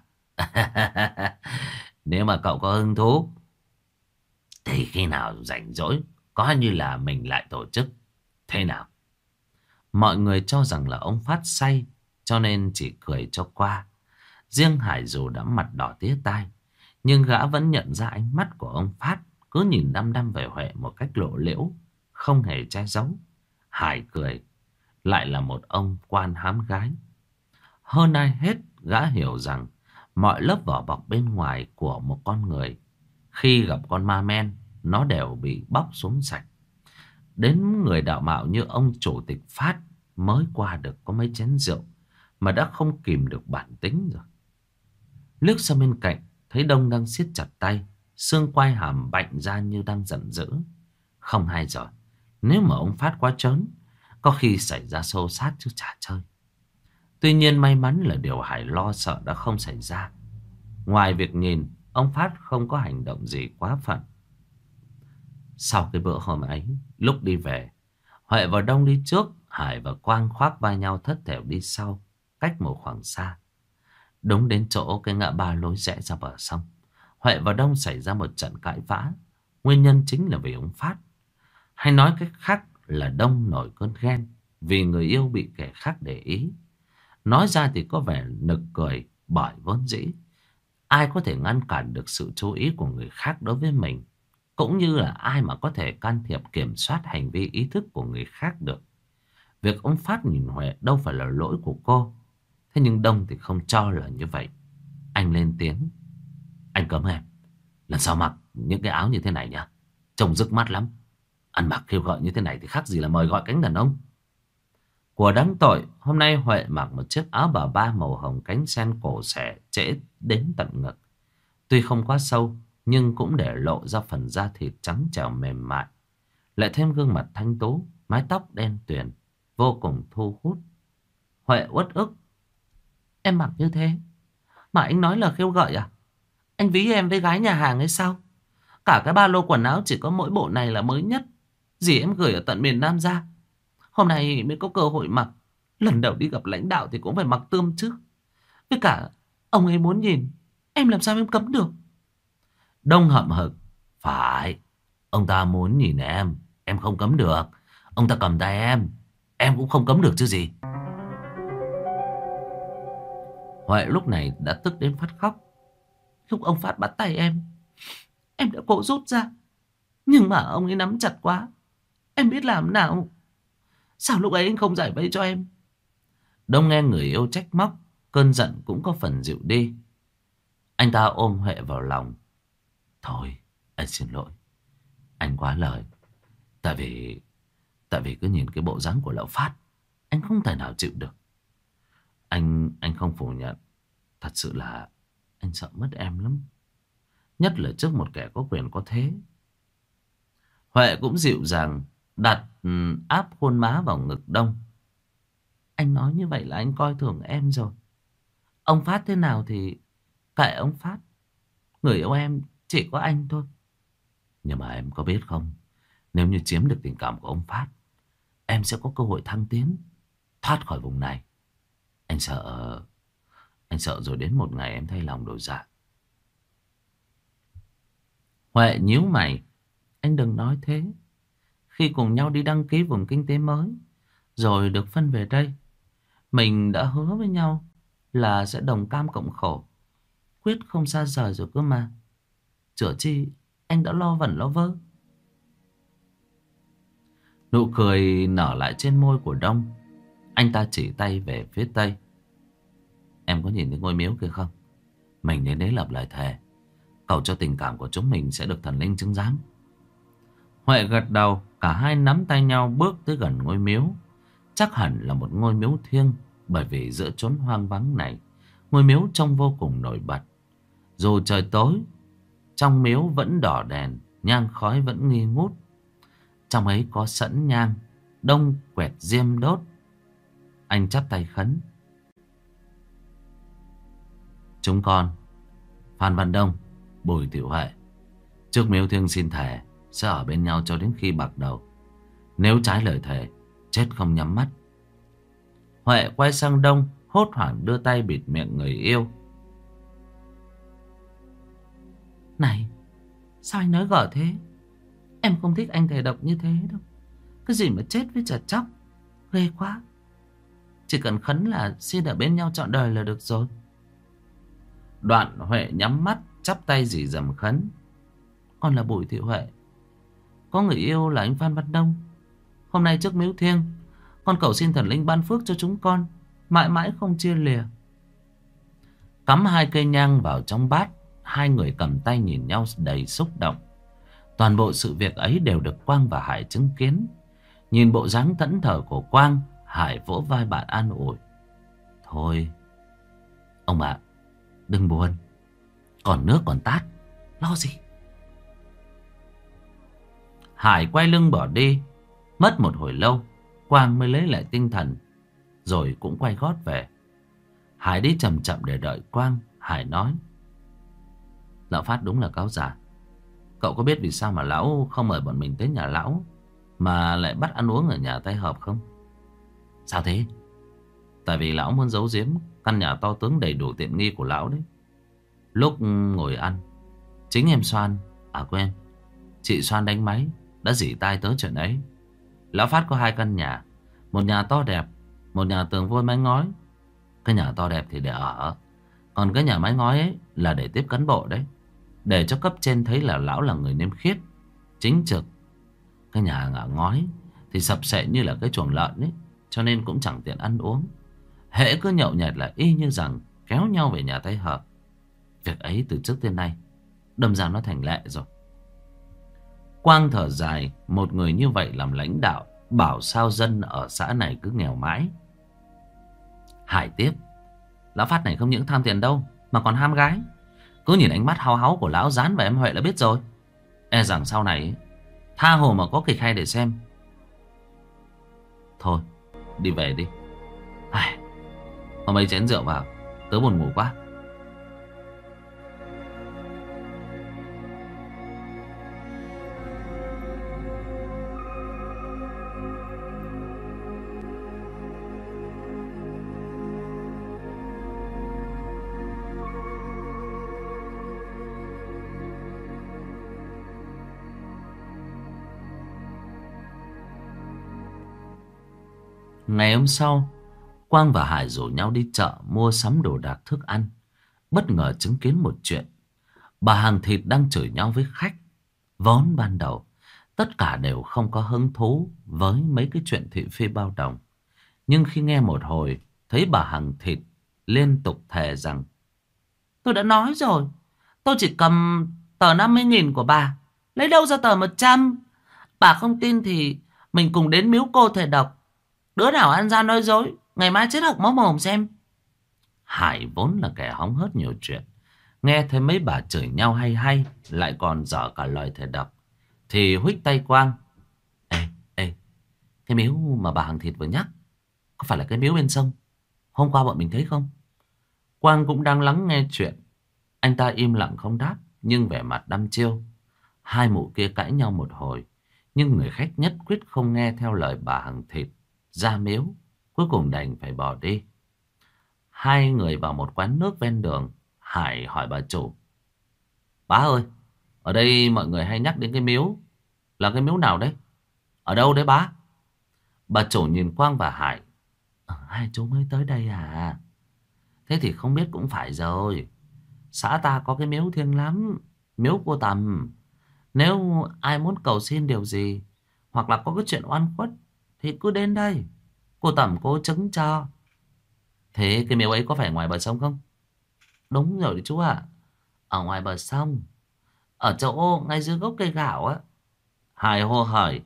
Nếu mà cậu có hứng thú thì khi nào rảnh rỗi coi như là mình lại tổ chức, thế nào? Mọi người cho rằng là ông Phát say cho nên chỉ cười cho qua. Riêng Hải dù đã mặt đỏ tía tai, nhưng gã vẫn nhận ra ánh mắt của ông Phát cứ nhìn đăm đăm về Huệ một cách lộ liễu, không hề che giấu. Hải cười, lại là một ông quan hám gái. Hơn ai hết, gã hiểu rằng mọi lớp vỏ bọc bên ngoài của một con người, khi gặp con ma men, nó đều bị bóc xuống sạch. Đến người đạo mạo như ông chủ tịch Phát mới qua được có mấy chén rượu mà đã không kìm được bản tính rồi. Liếc sang bên cạnh, thấy Đông đang siết chặt tay, xương quai hàm bạnh ra như đang giận dữ. Không hay rồi, nếu mà ông Phát quá trớn, có khi xảy ra xô xát chứ chả chơi. Tuy nhiên may mắn là điều Hải lo sợ đã không xảy ra. Ngoài việc nhìn, ông Phát không có hành động gì quá phận. Sau cái bữa hôm ấy, lúc đi về, Huệ và Đông đi trước, Hải và Quang khoác vai nhau thất thểu đi sau, cách một khoảng xa. Đúng đến chỗ cái ngã ba lối rẽ ra bờ sông, Huệ và Đông xảy ra một trận cãi vã. Nguyên nhân chính là vì ông Phát. Hay nói cách khác là Đông nổi cơn ghen vì người yêu bị kẻ khác để ý. Nói ra thì có vẻ nực cười, bởi vốn dĩ ai có thể ngăn cản được sự chú ý của người khác đối với mình, cũng như là ai mà có thể can thiệp kiểm soát hành vi ý thức của người khác được. Việc ông Phát nhìn Huệ đâu phải là lỗi của cô. Thế nhưng Đông thì không cho là như vậy. Anh lên tiếng: "Anh cấm em lần sau mặc những cái áo như thế này nhá, trông rực mắt lắm. Ăn mặc khiêu gợi như thế này thì khác gì là mời gọi cánh đàn ông." Của đáng tội, hôm nay Huệ mặc một chiếc áo bà ba màu hồng cánh sen cổ xẻ trễ đến tận ngực. Tuy không quá sâu, nhưng cũng để lộ ra phần da thịt trắng trẻo mềm mại. Lại thêm gương mặt thanh tú, mái tóc đen tuyền, vô cùng thu hút. Huệ uất ức: "Em mặc như thế mà anh nói là khiêu gợi à? Anh ví em với gái nhà hàng hay sao? Cả cái ba lô quần áo chỉ có mỗi bộ này là mới nhất. Dì em gửi ở tận miền Nam ra. Hôm nay mới có cơ hội mặc. Lần đầu đi gặp lãnh đạo thì cũng phải mặc tươm chứ. Với cả ông ấy muốn nhìn, em làm sao em cấm được?" Đông hậm hực: "Phải, ông ta muốn nhìn em không cấm được. Ông ta cầm tay em cũng không cấm được chứ gì." Huệ lúc này đã tức đến phát khóc. Lúc ông Phát bắt tay em đã cố rút ra. Nhưng mà ông ấy nắm chặt quá. Em biết làm nào. Sao lúc ấy anh không giải vây cho em?" Đông nghe người yêu trách móc, cơn giận cũng có phần dịu đi. Anh ta ôm Huệ vào lòng: "Thôi, anh xin lỗi. Anh quá lời. Tại vì cứ nhìn cái bộ dáng của lão Phát, anh không thể nào chịu được. Anh không phủ nhận. Thật sự là anh sợ mất em lắm. Nhất là trước một kẻ có quyền có thế." Huệ cũng dịu dàng đặt áp khuôn má vào ngực Đông. "Anh nói như vậy là anh coi thường em rồi. Ông Phát thế nào thì kệ ông Phát. Người yêu em chỉ có anh thôi." "Nhưng mà em có biết không, nếu như chiếm được tình cảm của ông Phát, em sẽ có cơ hội thăng tiến, thoát khỏi vùng này. Anh sợ rồi đến một ngày em thay lòng đổi dạ." Huệ nhíu mày: "Anh đừng nói thế. Khi cùng nhau đi đăng ký vùng kinh tế mới, rồi được phân về đây, mình đã hứa với nhau là sẽ đồng cam cộng khổ, quyết không xa rời rồi cơ mà. Chửa chi anh đã lo vẩn lo vơ." Nụ cười nở lại trên môi của Đông. Anh ta chỉ tay về phía tây: "Em có nhìn thấy ngôi miếu kia không? Mình đến đấy lập lời thề, cầu cho tình cảm của chúng mình sẽ được thần linh chứng giám." Huệ gật đầu. Cả hai nắm tay nhau bước tới gần ngôi miếu. Chắc hẳn là một ngôi miếu thiêng, bởi vì giữa chốn hoang vắng này, ngôi miếu trông vô cùng nổi bật. Dù trời tối, trong miếu vẫn đỏ đèn, nhang khói vẫn nghi ngút. Trong ấy có sẵn nhang, Đông quẹt diêm đốt. Anh chắp tay khấn: "Chúng con, Phan Văn Đông, Bùi Tiểu Huệ, trước miếu thiêng xin thề sẽ ở bên nhau cho đến khi bạc đầu. Nếu trái lời thề, chết không nhắm mắt." Huệ quay sang Đông, hốt hoảng đưa tay bịt miệng người yêu. "Này, sao anh nói gở thế? Em không thích anh thề độc như thế đâu. Cái gì mà chết với chả chóc, ghê quá. Chỉ cần khấn là xin ở bên nhau trọn đời là được rồi." Đoạn Huệ nhắm mắt chắp tay rỉ rầm khấn: "Con là Bùi Thị Huệ, có người yêu là anh Phan Văn Đông. Hôm nay trước miếu thiêng, con cầu xin thần linh ban phước cho chúng con, mãi mãi không chia lìa." Cắm hai cây nhang vào trong bát, hai người cầm tay nhìn nhau đầy xúc động. Toàn bộ sự việc ấy đều được Quang và Hải chứng kiến. Nhìn bộ dáng thẫn thờ của Quang, Hải vỗ vai bạn an ủi: "Thôi, ông ạ, đừng buồn. Còn nước còn tát, lo gì." Hải quay lưng bỏ đi. Mất một hồi lâu, Quang mới lấy lại tinh thần, rồi cũng quay gót về. Hải đi chậm chậm để đợi Quang. Hải nói: "Lão Phát đúng là cáo già. Cậu có biết vì sao mà lão không mời bọn mình tới nhà lão, mà lại bắt ăn uống ở nhà tay hợp không?" "Sao thế?" "Tại vì lão muốn giấu giếm căn nhà to tướng đầy đủ tiện nghi của lão đấy. Lúc ngồi ăn, chính em Soan, à quên, chị Soan đánh máy, đã rỉ tai tớ chuyện ấy. Lão Phát có 2 căn nhà. Một nhà to đẹp, một nhà tường vôi mái ngói. Cái nhà to đẹp thì để ở, còn cái nhà mái ngói ấy là để tiếp cán bộ đấy. Để cho cấp trên thấy là lão là người liêm khiết, chính trực. Cái nhà ngả ngói thì sập sệ như là cái chuồng lợn ấy, cho nên cũng chẳng tiện ăn uống. Hễ cứ nhậu nhẹt là y như rằng kéo nhau về nhà tay hợp. Việc ấy từ trước tới nay đâm ra nó thành lệ rồi. Quang thở dài, một người như vậy làm lãnh đạo, bảo sao dân ở xã này cứ nghèo mãi. Hải tiếp: Lão Phát này không những tham tiền đâu, mà còn ham gái. Cứ nhìn ánh mắt háo háo của lão dán vào em Huệ là biết rồi. E rằng sau này tha hồ mà có kịch hay để xem. Thôi, đi về đi. Ai, có mấy chén rượu vào, tớ buồn ngủ quá. Ngày hôm sau, Quang và Hải rủ nhau đi chợ mua sắm đồ đạc thức ăn. Bất ngờ chứng kiến một chuyện. Bà hàng thịt đang chửi nhau với khách. Vốn ban đầu tất cả đều không có hứng thú với mấy cái chuyện thị phi bao đồng. Nhưng khi nghe một hồi, thấy bà hàng thịt liên tục thề rằng: Tôi đã nói rồi, tôi chỉ cầm tờ 50.000 của bà, lấy đâu ra tờ 100. Bà không tin thì mình cùng đến miếu cô thầy độc. Đứa nào ăn ra nói dối, ngày mai chết học máu mồm xem. Hải vốn là kẻ hóng hớt nhiều chuyện, nghe thấy mấy bà chửi nhau hay hay, lại còn dở cả lời thầy độc, thì huých tay Quang: Ê, ê, cái miếu mà bà hàng thịt vừa nhắc, có phải là cái miếu bên sông hôm qua bọn mình thấy không? Quang cũng đang lắng nghe chuyện. Anh ta im lặng không đáp, nhưng vẻ mặt đăm chiêu. Hai mụ kia cãi nhau một hồi, nhưng người khách nhất quyết không nghe theo lời bà hàng thịt ra miếu, cuối cùng đành phải bỏ đi. Hai người vào một quán nước ven đường. Hải hỏi bà chủ: Bá ơi, ở đây mọi người hay nhắc đến cái miếu, là cái miếu nào đấy? Ở đâu đấy bá? Bà chủ nhìn Quang và Hải: Hai chú mới tới đây à? Thế thì không biết cũng phải rồi. Xã ta có cái miếu thiêng lắm, miếu cô Tầm. Nếu ai muốn cầu xin điều gì, hoặc là có cái chuyện oan khuất, thì cứ đến đây, cô Tầm cô chứng cho. Thế cái miếu ấy có phải ngoài bờ sông không? Đúng rồi đấy chú ạ. Ở ngoài bờ sông, ở chỗ ngay dưới gốc cây gạo á. Hải hô hởi: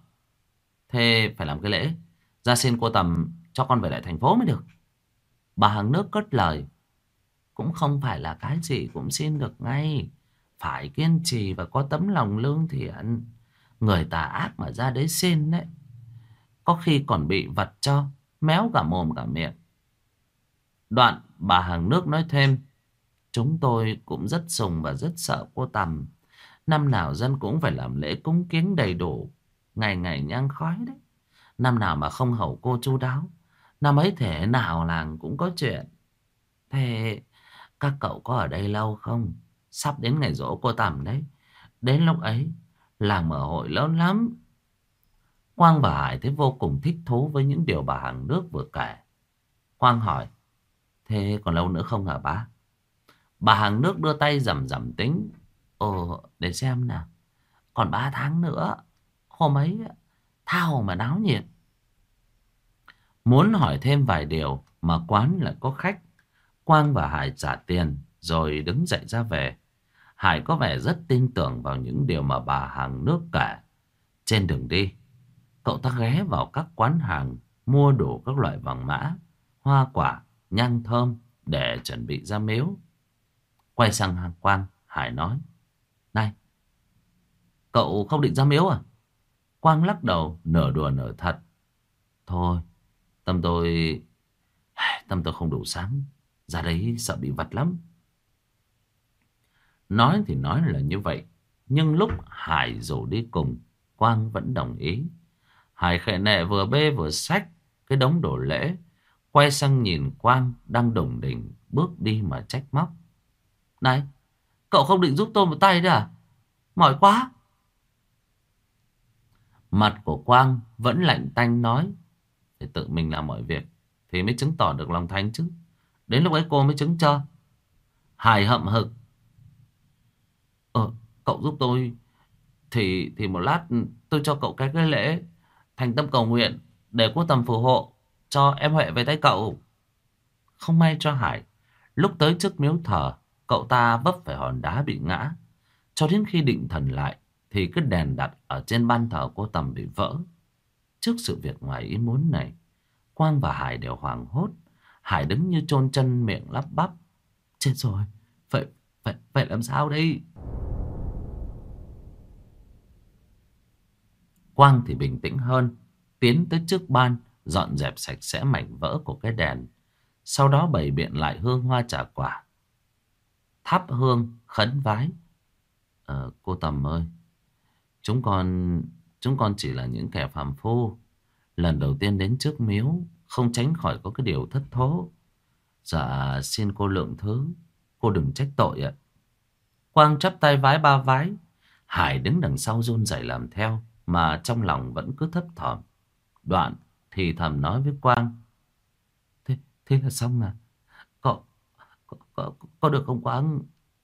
Thế phải làm cái lễ ra xin cô Tầm cho con về lại thành phố mới được. Bà hàng nước cất lời: Cũng không phải là cái gì cũng xin được ngay. Phải kiên trì và có tấm lòng lương thiện. Người tà ác mà ra đấy xin đấy, có khi còn bị vật cho méo cả mồm cả miệng. Đoạn bà hàng nước nói thêm: Chúng tôi cũng rất sùng và rất sợ cô Tầm. Năm nào dân cũng phải làm lễ cúng kiến đầy đủ, ngày ngày nhang khói đấy. Năm nào mà không hầu cô chu đáo, năm ấy thể nào làng cũng có chuyện. Thế các cậu có ở đây lâu không? Sắp đến ngày giỗ cô Tầm đấy. Đến lúc ấy làng mở hội lớn lắm. Quang và Hải thấy vô cùng thích thú với những điều bà hàng nước vừa kể. Quang hỏi: Thế còn lâu nữa không hả bá? Bà hàng nước đưa tay rằm rằm tính: Ồ, để xem nào, còn 3 tháng nữa. Hôm ấy tha hồ mà náo nhiệt. Muốn hỏi thêm vài điều mà quán lại có khách. Quang và Hải trả tiền rồi đứng dậy ra về. Hải có vẻ rất tin tưởng vào những điều mà bà hàng nước kể. Trên đường đi, cậu ta ghé vào các quán hàng, mua đủ các loại vàng mã, hoa quả, nhang thơm để chuẩn bị ra miếu. Quay sang hàng Quang, Hải nói: Này, cậu không định ra miếu à? Quang lắc đầu, nửa đùa nửa thật: Thôi, tâm tôi tâm tôi không đủ sáng, ra đấy sợ bị vật lắm. Nói thì nói là như vậy, nhưng lúc Hải rủ đi cùng, Quang vẫn đồng ý. Hải khệ nệ vừa bê vừa xách cái đống đồ lễ, quay sang nhìn Quang đang đủng đỉnh bước đi mà trách móc: Này, cậu không định giúp tôi một tay nữa à? Mỏi quá. Mặt của Quang vẫn lạnh tanh nói: Phải tự mình làm mọi việc thì mới chứng tỏ được lòng thành chứ. Đến lúc ấy cô mới chứng cho. Hải hậm hực: Cậu giúp tôi thì một lát tôi cho cậu cái lễ thành tâm cầu nguyện để cô Tầm phù hộ cho em Huệ về tay cậu. Không may cho Hải, lúc tới trước miếu thờ, cậu ta vấp phải hòn đá bị ngã. Cho đến khi định thần lại thì cái đèn đặt ở trên ban thờ cô Tầm bị vỡ. Trước sự việc ngoài ý muốn này, Quang và Hải đều hoảng hốt. Hải đứng như chôn chân miệng lắp bắp: Chết rồi, phải phải phải làm sao đây? Quang thì bình tĩnh hơn, tiến tới trước ban, dọn dẹp sạch sẽ mảnh vỡ của cái đèn. Sau đó bày biện lại hương hoa trà quả, thắp hương khấn vái. Cô Tầm ơi, chúng con chúng con chỉ là những kẻ phàm phu, lần đầu tiên đến trước miếu, không tránh khỏi có cái điều thất thố. Dạ xin cô lượng thứ, cô đừng trách tội ạ. Quang chắp tay vái ba vái. Hải đứng đằng sau run rẩy làm theo, mà trong lòng vẫn cứ thấp thỏm. Đoạn thì thầm nói với Quang: Thế, thế là xong à? Có, có được không Quang?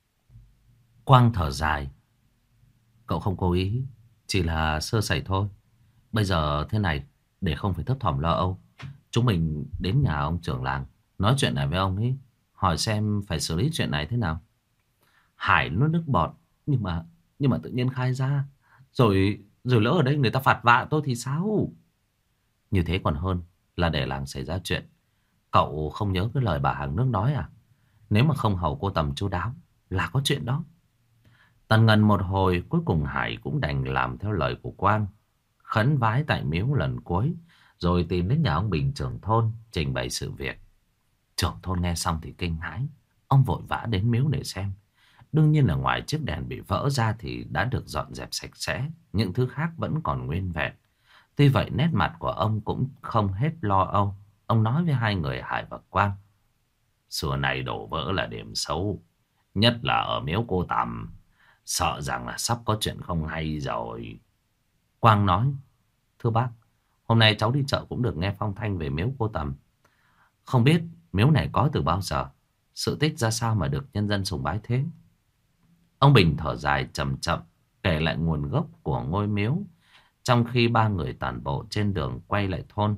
Quang thở dài: Cậu không cố ý, chỉ là sơ sẩy thôi. Bây giờ thế này, để không phải thấp thỏm lo âu, chúng mình đến nhà ông trưởng làng nói chuyện này với ông ấy, hỏi xem phải xử lý chuyện này thế nào. Hải nuốt nước bọt: Nhưng mà tự nhiên khai ra, rồi rồi lỡ ở đây người ta phạt vạ tôi thì sao? Như thế còn hơn là để làng xảy ra chuyện. Cậu không nhớ cái lời bà hàng nước nói à? Nếu mà không hầu cô Tầm chu đáo là có chuyện đó. Tần ngần một hồi, cuối cùng Hải cũng đành làm theo lời của Quang, khấn vái tại miếu lần cuối, rồi tìm đến nhà ông Bình trưởng thôn trình bày sự việc. Trưởng thôn nghe xong thì kinh hãi. Ông vội vã đến miếu để xem. Đương nhiên là ngoài chiếc đèn bị vỡ ra thì đã được dọn dẹp sạch sẽ, những thứ khác vẫn còn nguyên vẹn. Tuy vậy nét mặt của ông cũng không hết lo âu. Ông nói với hai người Hải và Quang: Xưa này đổ vỡ là điểm xấu, nhất là ở miếu cô Tầm. Sợ rằng là sắp có chuyện không hay rồi. Quang nói: Thưa bác, hôm nay cháu đi chợ cũng được nghe phong thanh về miếu cô Tầm. Không biết miếu này có từ bao giờ, sự tích ra sao mà được nhân dân sùng bái thế? Ông Bình thở dài chậm chậm kể lại nguồn gốc của ngôi miếu, trong khi ba người tản bộ trên đường quay lại thôn.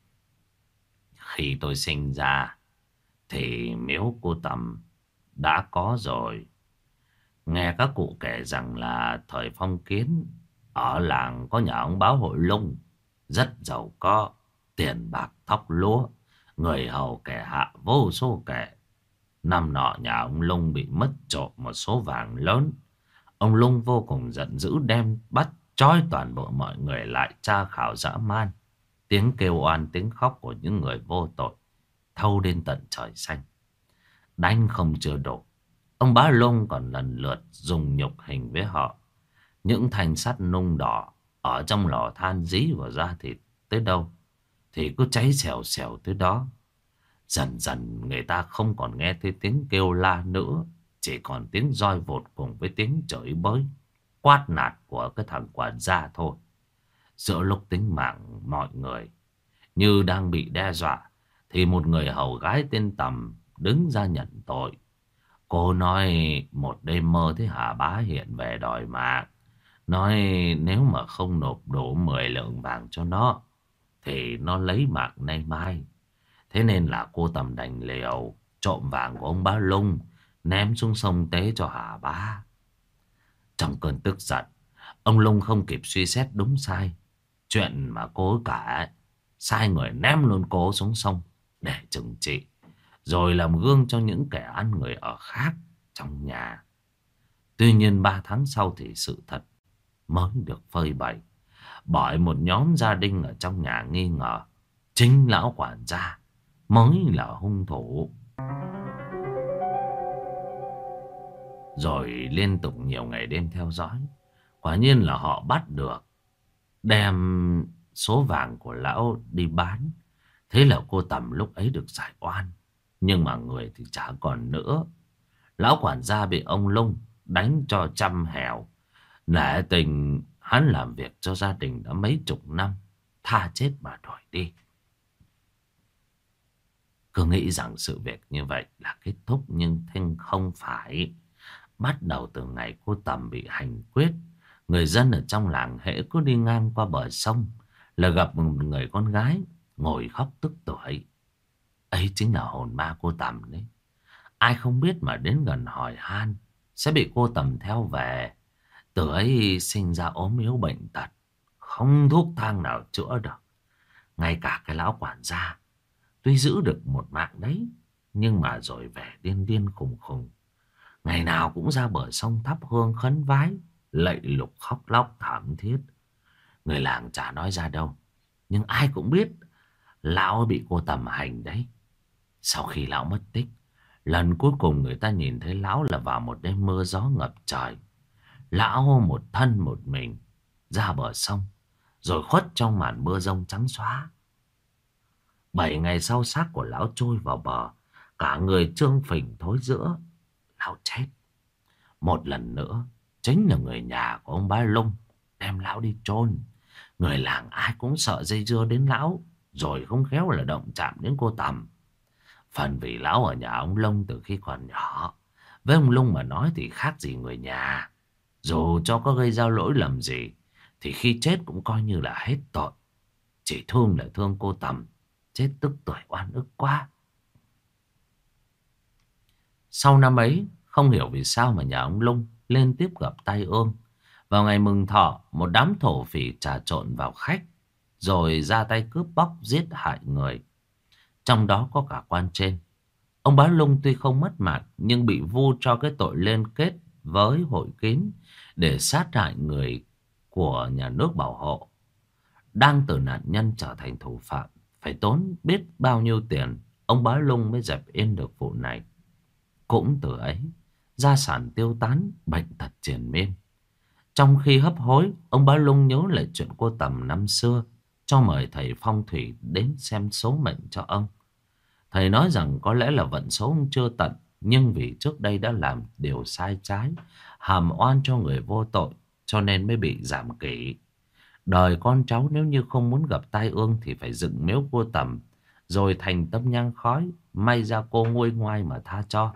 Khi tôi sinh ra thì miếu cô Tầm đã có rồi. Nghe các cụ kể rằng là thời phong kiến, ở làng có nhà ông Báo Hội Lung, rất giàu có, tiền bạc thóc lúa, người hầu kẻ hạ vô số kể. Năm nọ nhà ông Lung bị mất trộm một số vàng lớn. Ông Lung vô cùng giận dữ, đem bắt trói toàn bộ mọi người lại tra khảo dã man. Tiếng kêu oan tiếng khóc của những người vô tội thâu đến tận trời xanh. Đánh không chưa đủ, ông Bá Lung còn lần lượt dùng nhục hình với họ. Những thanh sắt nung đỏ ở trong lò than dí vào da thịt tới đâu thì cứ cháy xèo xèo tới đó. Dần dần người ta không còn nghe thấy tiếng kêu la nữa, chỉ còn tiếng roi vột cùng với tiếng chửi bới, quát nạt của cái thằng quản gia thôi. Giữa lúc tính mạng mọi người như đang bị đe dọa thì một người hầu gái tên Tầm đứng ra nhận tội. Cô nói một đêm mơ thấy Hà Bá hiện về đòi mạng. Nói nếu mà không nộp đủ 10 lượng vàng cho nó thì nó lấy mạng nay mai. Thế nên là cô Tầm đành liều trộm vàng của ông Bá Lung, ném xuống sông tế cho Hà Bá. Trong cơn tức giận, ông Lung không kịp suy xét đúng sai chuyện mà cô cả, sai người ném luôn cô xuống sông để trừng trị, rồi làm gương cho những kẻ ăn người ở khác trong nhà. Tuy nhiên 3 tháng sau thì sự thật mới được phơi bày, bởi một nhóm gia đình ở trong nhà nghi ngờ chính lão quản gia mới là hung thủ. Rồi liên tục nhiều ngày đêm theo dõi, quả nhiên là họ bắt được, đem số vàng của lão đi bán. Thế là cô Tầm lúc ấy được giải oan, nhưng mà người thì chả còn nữa. Lão quản gia bị ông Lung đánh cho trăm hẻo. Nể tình Hắn làm việc cho gia đình đã mấy chục năm, tha chết mà đuổi đi. Cứ nghĩ rằng sự việc như vậy là kết thúc, nhưng không phải. Bắt đầu từ ngày cô Tầm bị hành quyết, người dân ở trong làng hễ cứ đi ngang qua bờ sông là gặp một người con gái ngồi khóc tức tưởi. Ấy chính là hồn ma cô Tầm đấy. Ai không biết mà đến gần hỏi han sẽ bị cô Tầm theo về. Từ ấy sinh ra ốm yếu bệnh tật, không thuốc thang nào chữa được. Ngay cả cái lão quản gia tuy giữ được một mạng đấy, nhưng mà rồi về điên điên khùng khùng. Ngày nào cũng ra bờ sông thắp hương khấn vái, lạy lục khóc lóc thảm thiết. Người làng chả nói ra đâu, nhưng ai cũng biết lão bị cô Tầm hành đấy. Sau khi lão mất tích, lần cuối cùng người ta nhìn thấy lão là vào một đêm mưa gió ngập trời. Lão một thân một mình ra bờ sông, rồi khuất trong màn mưa giông trắng xóa. 7 ngày sau, xác của lão trôi vào bờ, cả người trương phình thối rữa. Lão chết. Một lần nữa, chính là người nhà của ông Ba Lung đem lão đi chôn. Người làng ai cũng sợ dây dưa đến lão, rồi không khéo là động chạm đến cô Tầm. Phần vì lão ở nhà ông Lung từ khi còn nhỏ, với ông Lung mà nói thì khác gì người nhà. Dù cho có gây ra lỗi lầm gì thì khi chết cũng coi như là hết tội. Chỉ thương là thương cô Tầm, chết tức tuổi oan ức quá. Sau năm ấy, không hiểu vì sao mà nhà ông Lung liên tiếp gặp tai ương. Vào ngày mừng thọ, một đám thổ phỉ trà trộn vào khách, rồi ra tay cướp bóc giết hại người. Trong đó có cả quan trên. Ông Bá Lung tuy không mất mạng, nhưng bị vu cho cái tội liên kết với hội kín để sát hại người của nhà nước bảo hộ. Đang từ nạn nhân trở thành thủ phạm, phải tốn biết bao nhiêu tiền ông Bá Lung mới dẹp yên được vụ này. Cũng từ ấy, gia sản tiêu tán, bệnh tật triền miên. Trong khi hấp hối, ông Bá Lung nhớ lại chuyện cô Tầm năm xưa, cho mời thầy phong thủy đến xem số mệnh cho ông. Thầy nói rằng có lẽ là vận số ông chưa tận, nhưng vì trước đây đã làm điều sai trái, hàm oan cho người vô tội, cho nên mới bị giảm kỷ. Đời con cháu nếu như không muốn gặp tai ương thì phải dựng miếu cô Tầm, rồi thành tâm nhang khói, may ra cô nguôi ngoai mà tha cho.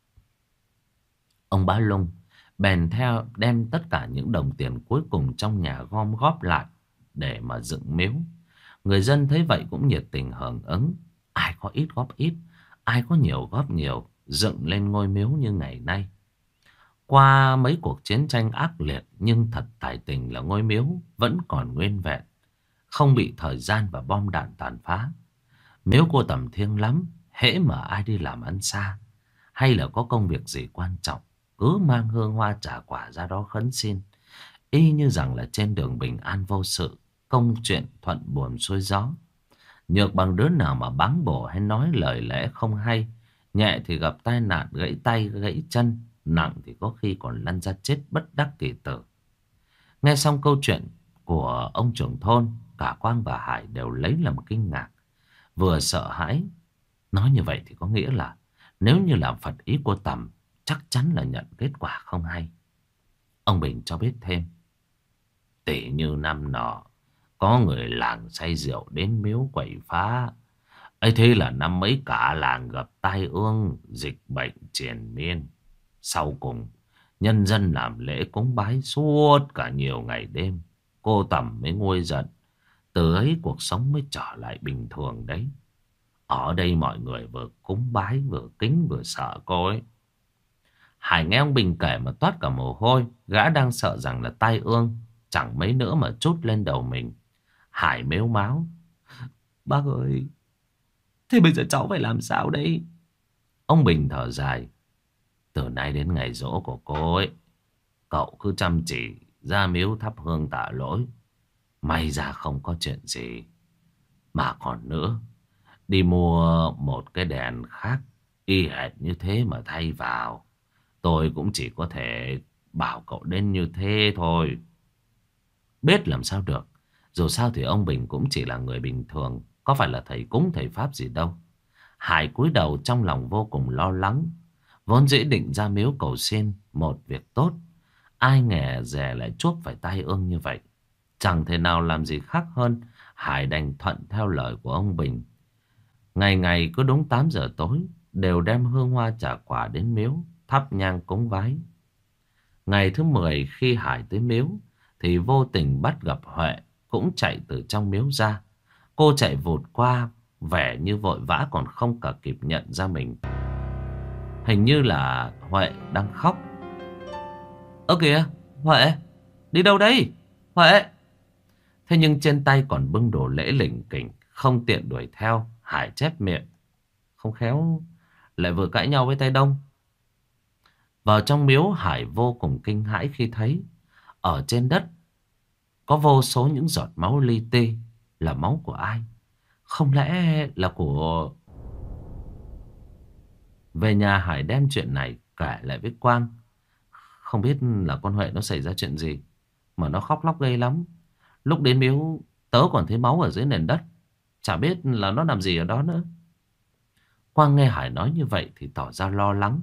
Ông Bá Lung bèn theo đem tất cả những đồng tiền cuối cùng trong nhà gom góp lại để mà dựng miếu. Người dân thấy vậy cũng nhiệt tình hưởng ứng. Ai có ít góp ít, ai có nhiều góp nhiều, dựng lên ngôi miếu như ngày nay. Qua mấy cuộc chiến tranh ác liệt, nhưng thật tài tình là ngôi miếu vẫn còn nguyên vẹn, không bị thời gian và bom đạn tàn phá. Miếu cô Tầm thiêng lắm, hễ mà ai đi làm ăn xa hay là có công việc gì quan trọng, cứ mang hương hoa trà quả ra đó khấn xin, y như rằng là trên đường bình an vô sự, công chuyện thuận buồm xuôi gió. Nhược bằng đứa nào mà báng bổ hay nói lời lẽ không hay, nhẹ thì gặp tai nạn gãy tay gãy chân, nặng thì có khi còn lăn ra chết bất đắc kỳ tử. Nghe xong câu chuyện của ông trưởng thôn, cả Quang và Hải đều lấy làm kinh ngạc, vừa sợ hãi. Nói như vậy thì có nghĩa là nếu như làm phật ý cô Tầm, chắc chắn là nhận kết quả không hay. Ông Bình cho biết thêm, tỷ như năm nọ có người làng say rượu đến miếu quậy phá, ấy thế là năm ấy cả làng gặp tai ương, dịch bệnh triền miên. Sau cùng nhân dân làm lễ cúng bái suốt cả nhiều ngày đêm, cô Tầm mới nguôi giận. Từ ấy cuộc sống mới trở lại bình thường đấy. Ở đây mọi người vừa cúng bái, vừa kính, vừa sợ cô ấy. Hải nghe ông Bình kể mà toát cả mồ hôi. Gã đang sợ rằng là tai ương chẳng mấy nữa mà trút lên đầu mình. Hải mếu máo, bác ơi, thế bây giờ cháu phải làm sao đây? Ông Bình thở dài, từ nay đến ngày giỗ của cô ấy, cậu cứ chăm chỉ ra miếu thắp hương tạ lỗi. May ra không có chuyện gì. Mà còn nữa, đi mua một cái đèn khác y hệt như thế mà thay vào. Tôi cũng chỉ có thể bảo cậu đến như thế thôi. Biết làm sao được. Dù sao thì ông Bình cũng chỉ là người bình thường, có phải là thầy cúng thầy pháp gì đâu. Hải cúi đầu trong lòng vô cùng lo lắng. Vốn dĩ định ra miếu cầu xin một việc tốt, Ai ngờ dè lại chuốc phải tai ương như vậy. Chẳng thể nào làm gì khác hơn. Hải đành thuận theo lời của ông Bình. Ngày ngày cứ đúng 8 giờ tối đều đem hương hoa trà quả đến miếu thắp nhang cúng vái. Ngày thứ 10 khi Hải tới miếu thì vô tình bắt gặp Huệ cũng chạy từ trong miếu ra. Cô chạy vụt qua, vẻ như vội vã còn không cả kịp nhận ra mình. Hình như là Huệ đang khóc. Ơ kìa, Huệ, đi đâu đấy? Huệ! Thế nhưng trên tay còn bưng đồ lễ lỉnh kỉnh, không tiện đuổi theo. Hải chép miệng. Không khéo lại vừa cãi nhau với tay Đông. Vào trong miếu, Hải vô cùng kinh hãi khi thấy ở trên đất có vô số những giọt máu li ti. Là máu của ai? Không lẽ là của... Về nhà Hải đem chuyện này kể lại với Quang. Không biết là con Huệ nó xảy ra chuyện gì mà nó khóc lóc ghê lắm. Lúc đến miếu tớ còn thấy máu ở dưới nền đất. Chả biết là nó làm gì ở đó nữa. Quang nghe Hải nói như vậy thì tỏ ra lo lắng.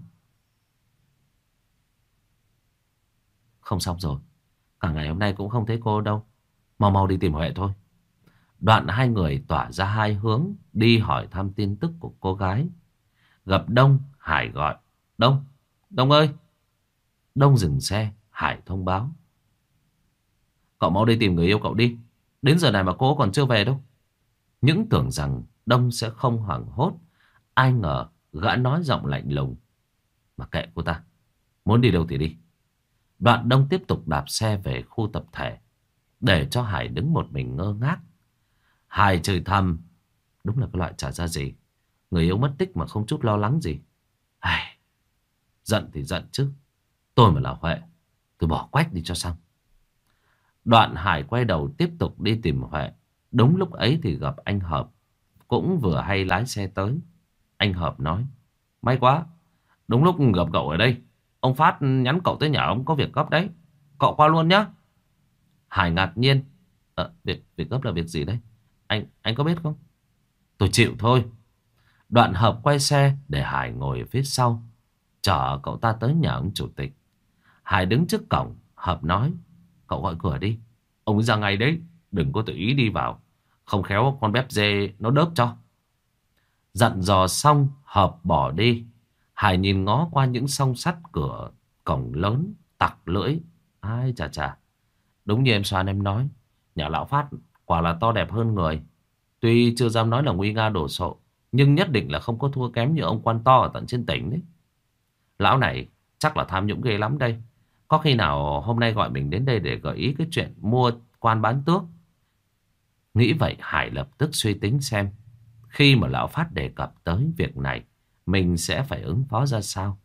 Không xong rồi. Cả ngày hôm nay cũng không thấy cô đâu. Mau mau đi tìm Huệ thôi. Đoạn hai người tỏa ra hai hướng đi hỏi thăm tin tức của cô gái. Gặp Đông, Hải gọi. Đông, Đông ơi! Đông dừng xe, Hải thông báo. Cậu mau đi tìm người yêu cậu đi. Đến giờ này mà cô còn chưa về đâu. Những tưởng rằng Đông sẽ không hoảng hốt. Ai ngờ gã nói giọng lạnh lùng. Mà kệ cô ta, muốn đi đâu thì đi. Đoạn Đông tiếp tục đạp xe về khu tập thể, để cho Hải đứng một mình ngơ ngác. Hải chửi thầm. Đúng là cái loại chả ra gì. Người yêu mất tích mà không chút lo lắng gì. Ai, giận thì giận chứ. Tôi mà là Huệ, tôi bỏ quách đi cho xong. Đoạn Hải quay đầu tiếp tục đi tìm Huệ. Đúng lúc ấy thì gặp anh Hợp, cũng vừa hay lái xe tới. Anh Hợp nói. May quá, đúng lúc gặp cậu ở đây. Ông Phát nhắn cậu tới nhà ông có việc gấp đấy. Cậu qua luôn nhé. Hải ngạc nhiên. Việc gấp là việc gì đấy? Anh có biết không? Tôi chịu thôi. Đoạn Hợp quay xe để Hải ngồi phía sau, chở cậu ta tới nhà ông chủ tịch. Hải đứng trước cổng. Hợp nói. Cậu gọi cửa đi, ông ấy ra ngay đấy. Đừng có tự ý đi vào, không khéo con bép dê nó đớp cho. Dặn dò xong, Hợp bỏ đi. Hải nhìn ngó qua những song sắt cửa cổng lớn, tặc lưỡi. Ai chà chà, đúng như em Soan em nói, nhà lão Phát quả là to đẹp hơn người. Tuy chưa dám nói là nguy nga đồ sộ, nhưng nhất định là không có thua kém như ông quan to ở tận trên tỉnh đấy. Lão này chắc là tham nhũng ghê lắm đây. Có khi nào hôm nay gọi mình đến đây để gợi ý cái chuyện mua quan bán tước. Nghĩ vậy Hải lập tức suy tính xem khi mà lão Phát đề cập tới việc này, mình sẽ phải ứng phó ra sao.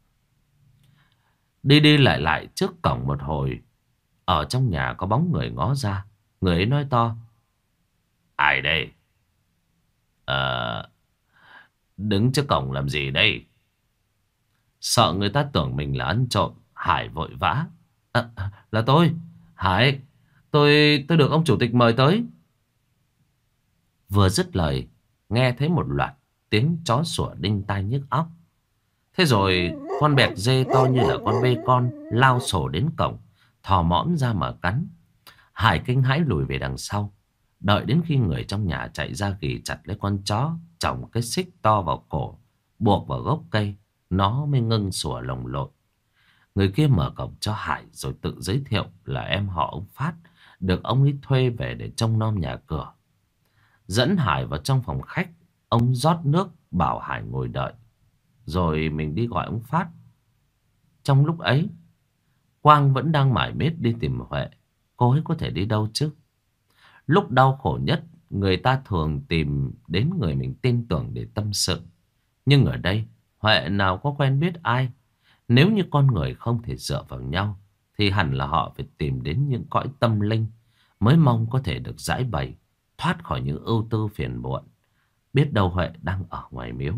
Đi đi lại lại trước cổng một hồi, ở trong nhà có bóng người ngó ra. Người ấy nói to. Ai đây? Đứng trước cổng làm gì đây? Sợ người ta tưởng mình là ăn trộm, Hải vội vã. Là tôi, Hải. Tôi được ông chủ tịch mời tới. Vừa dứt lời, nghe thấy một loạt tiếng chó sủa đinh tai nhức óc. Thế rồi con bẹt dê to như là con bê con lao sổ đến cổng, thò mõm ra mà cắn. Hải kinh hãi lùi về đằng sau. Đợi đến khi người trong nhà chạy ra ghì chặt lấy con chó, chồng cái xích to vào cổ, buộc vào gốc cây, nó mới ngưng sủa lồng lộn. Người kia mở cổng cho Hải rồi tự giới thiệu là em họ ông Phát, được ông ấy thuê về để trông nom nhà cửa. Dẫn Hải vào trong phòng khách, ông rót nước bảo Hải ngồi đợi, rồi mình đi gọi ông Phát. Trong lúc ấy, Quang vẫn đang mải miết đi tìm Huệ. Cô ấy có thể đi đâu chứ? Lúc đau khổ nhất, người ta thường tìm đến người mình tin tưởng để tâm sự. Nhưng ở đây, Huệ nào có quen biết ai. Nếu như con người không thể dựa vào nhau, thì hẳn là họ phải tìm đến những cõi tâm linh, mới mong có thể được giải bày, thoát khỏi những ưu tư phiền muộn. Biết đâu Huệ đang ở ngoài miếu.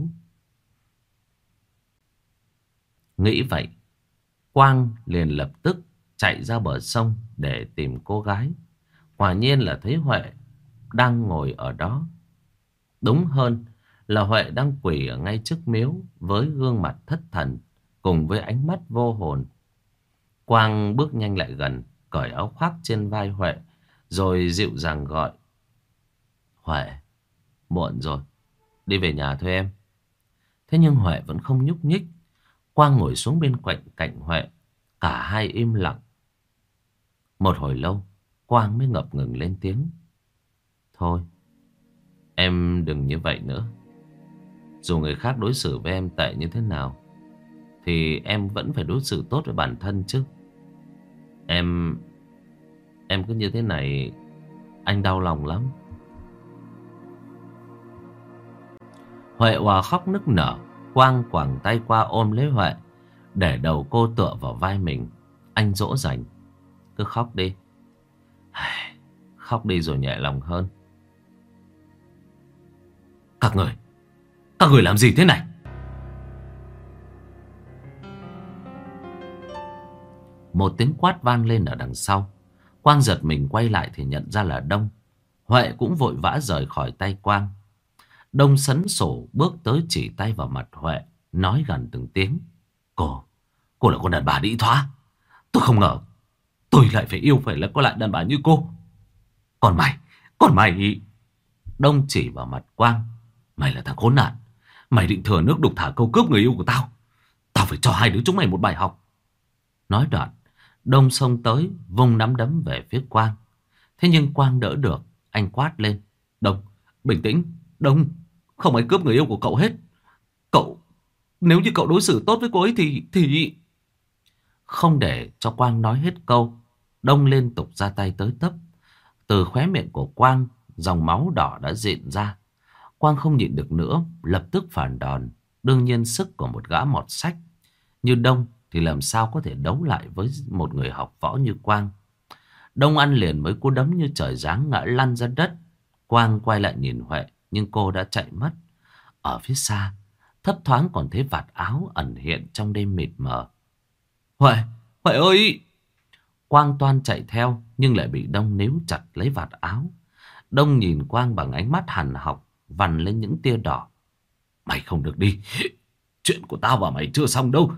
Nghĩ vậy, Quang liền lập tức chạy ra bờ sông để tìm cô gái. Quả nhiên là thấy Huệ đang ngồi ở đó. Đúng hơn là Huệ đang quỳ ở ngay trước miếu với gương mặt thất thần cùng với ánh mắt vô hồn. Quang bước nhanh lại gần, cởi áo khoác trên vai Huệ, rồi dịu dàng gọi. Huệ, muộn rồi, đi về nhà thôi em. Thế nhưng Huệ vẫn không nhúc nhích. Quang ngồi xuống bên cạnh cạnh Huệ. Cả hai im lặng. Một hồi lâu, Quang mới ngập ngừng lên tiếng. Thôi, em đừng như vậy nữa. Dù người khác đối xử với em tệ như thế nào, thì em vẫn phải đối xử tốt với bản thân chứ. Em Em cứ như thế này, anh đau lòng lắm. Huệ òa khóc nức nở. Quang quàng tay qua ôm lấy Huệ, để đầu cô tựa vào vai mình. Anh dỗ dành. Cứ khóc đi. Khóc đi rồi nhẹ lòng hơn. Các người làm gì thế này? Một tiếng quát vang lên ở đằng sau. Quang giật mình quay lại thì nhận ra là Đông. Huệ cũng vội vã rời khỏi tay Quang. Đông sấn sổ bước tới chỉ tay vào mặt Huệ, nói gần từng tiếng. Cô là con đàn bà đĩ thoá. Tôi không ngờ tôi lại phải yêu phải là có lại đàn bà như cô. Còn mày. Đông chỉ vào mặt Quang. Mày là thằng khốn nạn. Mày định thừa nước đục thả câu cướp người yêu của tao. Tao phải cho hai đứa chúng mày một bài học. Nói đoạn, Đông xông tới vung nắm đấm về phía Quang. Thế nhưng Quang đỡ được. Anh quát lên. Đông, bình tĩnh. Đông, không ai cướp người yêu của cậu hết. Nếu như cậu đối xử tốt với cô ấy thì... Không để cho Quang nói hết câu, Đông liên tục ra tay tới tấp. Từ khóe miệng của Quang, dòng máu đỏ đã rịn ra. Quang không nhịn được nữa, lập tức phản đòn. Đương nhiên sức của một gã mọt sách như Đông thì làm sao có thể đấu lại với một người học võ như Quang. Đông ăn liền mấy cú đấm như trời giáng, ngã lăn ra đất. Quang quay lại nhìn Huệ, nhưng cô đã chạy mất. Ở phía xa, thấp thoáng còn thấy vạt áo ẩn hiện trong đêm mịt mờ. Huệ ơi! Quang toan chạy theo, nhưng lại bị Đông níu chặt lấy vạt áo. Đông nhìn Quang bằng ánh mắt hằn học, vằn lên những tia đỏ. Mày không được đi. Chuyện của tao và mày chưa xong đâu.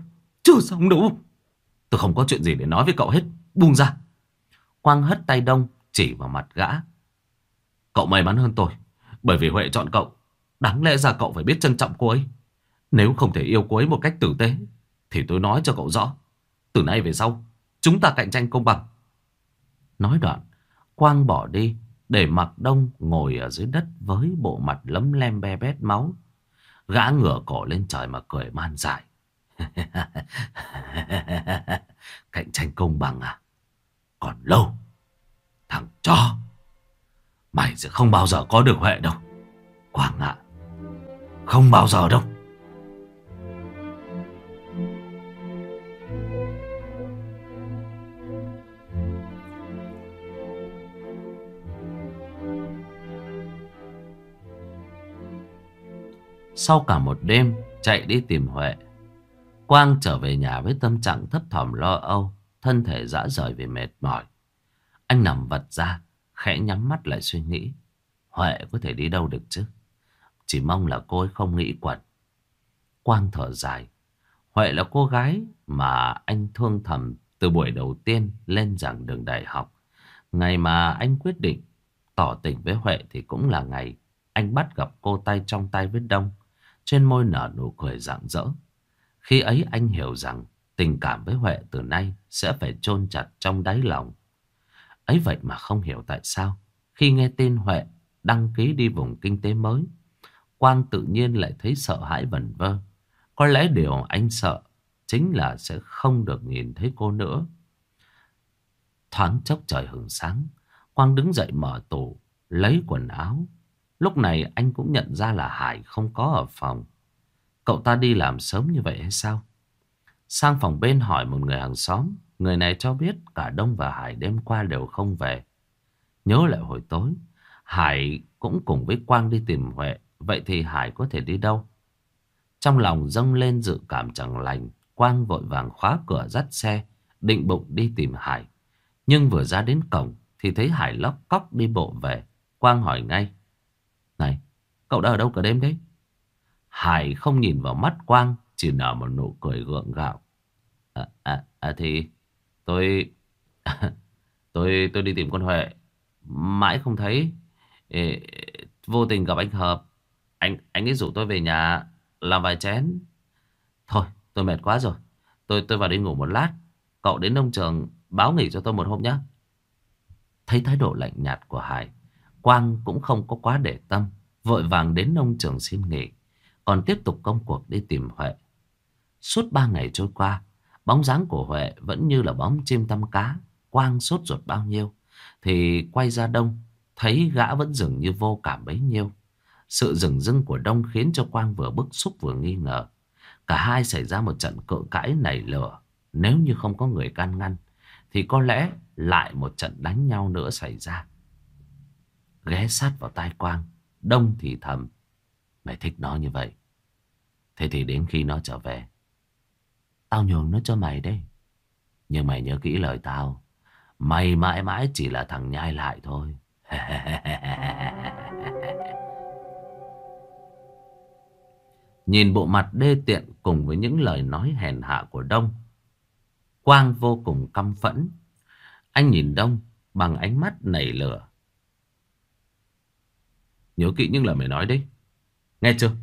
Tôi không có chuyện gì để nói với cậu hết. Buông ra. Quang hất tay Đông, chỉ vào mặt gã. Cậu may mắn hơn tôi, bởi vì Huệ chọn cậu. Đáng lẽ ra cậu phải biết trân trọng cô ấy. Nếu không thể yêu cô ấy một cách tử tế, thì tôi nói cho cậu rõ, từ nay về sau chúng ta cạnh tranh công bằng. Nói đoạn, Quang bỏ đi, để mặc Đông ngồi ở dưới đất với bộ mặt lấm lem be bét máu. Gã ngửa cổ lên trời mà cười man dại. Cạnh tranh công bằng à? Còn lâu. Thằng chó, mày sẽ không bao giờ có được Huệ đâu, Quang ạ. Không bao giờ đâu. Sau cả một đêm chạy đi tìm Huệ, Quang trở về nhà với tâm trạng thấp thỏm lo âu, thân thể rã rời vì mệt mỏi. Anh nằm vật ra, khẽ nhắm mắt lại suy nghĩ. Huệ có thể đi đâu được chứ? Chỉ mong là cô ấy không nghĩ quẩn. Quang thở dài. Huệ là cô gái mà anh thương thầm từ buổi đầu tiên lên giảng đường đại học. Ngày mà anh quyết định tỏ tình với Huệ thì cũng là ngày anh bắt gặp cô tay trong tay với Đông. Trên môi nở nụ cười rạng rỡ. Khi ấy anh hiểu rằng tình cảm với Huệ từ nay sẽ phải chôn chặt trong đáy lòng. Ấy vậy mà không hiểu tại sao khi nghe tin Huệ đăng ký đi vùng kinh tế mới, Quang tự nhiên lại thấy sợ hãi vẩn vơ. Có lẽ điều anh sợ chính là sẽ không được nhìn thấy cô nữa. Thoáng chốc trời hửng sáng, Quang đứng dậy mở tủ, lấy quần áo. Lúc này anh cũng nhận ra là Hải không có ở phòng. Cậu ta đi làm sớm như vậy hay sao? Sang phòng bên hỏi một người hàng xóm. Người này cho biết cả Đông và Hải đêm qua đều không về. Nhớ lại hồi tối, Hải cũng cùng với Quang đi tìm Huệ. Vậy thì Hải có thể đi đâu? Trong lòng dâng lên dự cảm chẳng lành, Quang vội vàng khóa cửa dắt xe, định bụng đi tìm Hải. Nhưng vừa ra đến cổng thì thấy Hải lóc cóc đi bộ về. Quang hỏi ngay. Này, cậu đã ở đâu cả đêm đấy? Hải không nhìn vào mắt Quang, chỉ nở một nụ cười gượng gạo. Thì Tôi tôi đi tìm con Huệ, mãi không thấy. Ê, vô tình gặp anh Hợp. Anh ấy rủ tôi về nhà làm vài chén. Thôi, tôi mệt quá rồi. Tôi vào đi ngủ một lát. Cậu đến nông trường báo nghỉ cho tôi một hôm nhé. Thấy thái độ lạnh nhạt của Hải, Quang cũng không có quá để tâm, vội vàng đến nông trường xin nghỉ, còn tiếp tục công cuộc đi tìm Huệ. Suốt 3 ngày trôi qua, bóng dáng của Huệ vẫn như là bóng chim tăm cá. Quang sốt ruột bao nhiêu thì quay ra Đông, thấy gã vẫn dường như vô cảm bấy nhiêu. Sự dửng dưng của Đông khiến cho Quang vừa bức xúc vừa nghi ngờ. Cả hai xảy ra một trận cự cãi nảy lửa. Nếu như không có người can ngăn thì có lẽ lại một trận đánh nhau nữa xảy ra. Ghé sát vào tai Quang, Đông thì thầm: mày thích nó như vậy, thế thì đến khi nó trở về, tao nhường nó cho mày đấy. Nhưng mày nhớ kỹ lời tao, mày mãi mãi chỉ là thằng nhai lại thôi. Nhìn bộ mặt đê tiện cùng với những lời nói hèn hạ của Đông, Quang vô cùng căm phẫn. Anh nhìn Đông bằng ánh mắt nảy lửa. Nhớ kỹ những lời mày nói đấy, nghe chưa?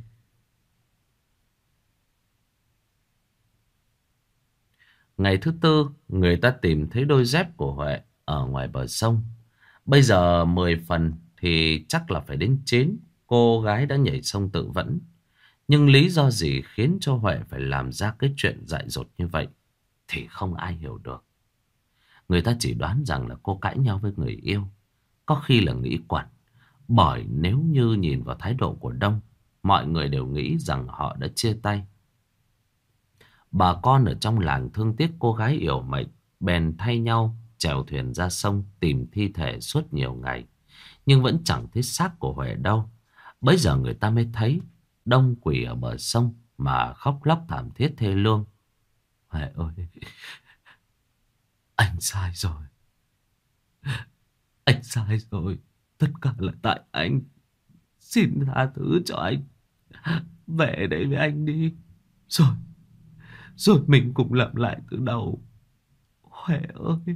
Ngày thứ tư, người ta tìm thấy đôi dép của Huệ ở ngoài bờ sông. Bây giờ 10 phần thì chắc là phải đến 9. Cô gái đã nhảy sông tự vẫn. Nhưng lý do gì khiến cho Huệ phải làm ra cái chuyện dại dột như vậy thì không ai hiểu được. Người ta chỉ đoán rằng là cô cãi nhau với người yêu, có khi là nghĩ quẩn. Bởi nếu như nhìn vào thái độ của Đông, mọi người đều nghĩ rằng họ đã chia tay. Bà con ở trong làng thương tiếc cô gái yểu mệnh, bèn thay nhau chèo thuyền ra sông tìm thi thể suốt nhiều ngày. Nhưng vẫn chẳng thấy xác của Huệ đâu. Bấy giờ người ta mới thấy Đông quỳ ở bờ sông mà khóc lóc thảm thiết thê lương. Huệ ơi, anh sai rồi. Anh sai rồi. Tất cả là tại anh. Xin tha thứ cho anh. Về đây với anh đi. Rồi, rồi mình cùng làm lại từ đầu. Huệ ơi.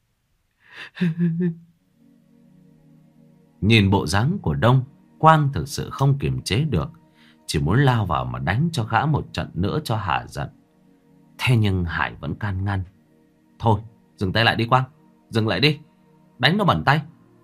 Nhìn bộ dáng của Đông, Quang thực sự không kiềm chế được, chỉ muốn lao vào mà đánh cho gã một trận nữa cho hả giận. Thế nhưng Hải vẫn can ngăn. Thôi, dừng tay lại đi Quang. Dừng lại đi. Đánh nó bẩn tay.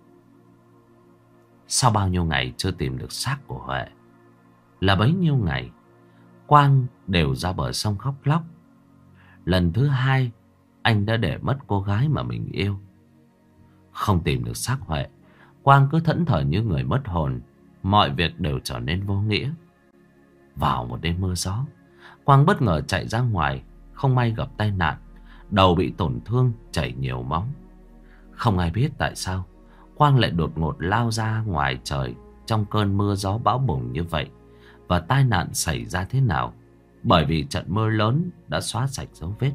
Sau bao nhiêu ngày chưa tìm được xác của Huệ, là bấy nhiêu ngày Quang đều ra bờ sông khóc lóc. Lần thứ hai, anh đã để mất cô gái mà mình yêu. Không tìm được xác Huệ, Quang cứ thẫn thờ như người mất hồn. Mọi việc đều trở nên vô nghĩa. Vào một đêm mưa gió, Quang bất ngờ chạy ra ngoài. Không may gặp tai nạn, đầu bị tổn thương, chảy nhiều máu. Không ai biết tại sao Quang lại đột ngột lao ra ngoài trời trong cơn mưa gió bão bùng như vậy. Và tai nạn xảy ra thế nào, bởi vì trận mưa lớn đã xóa sạch dấu vết.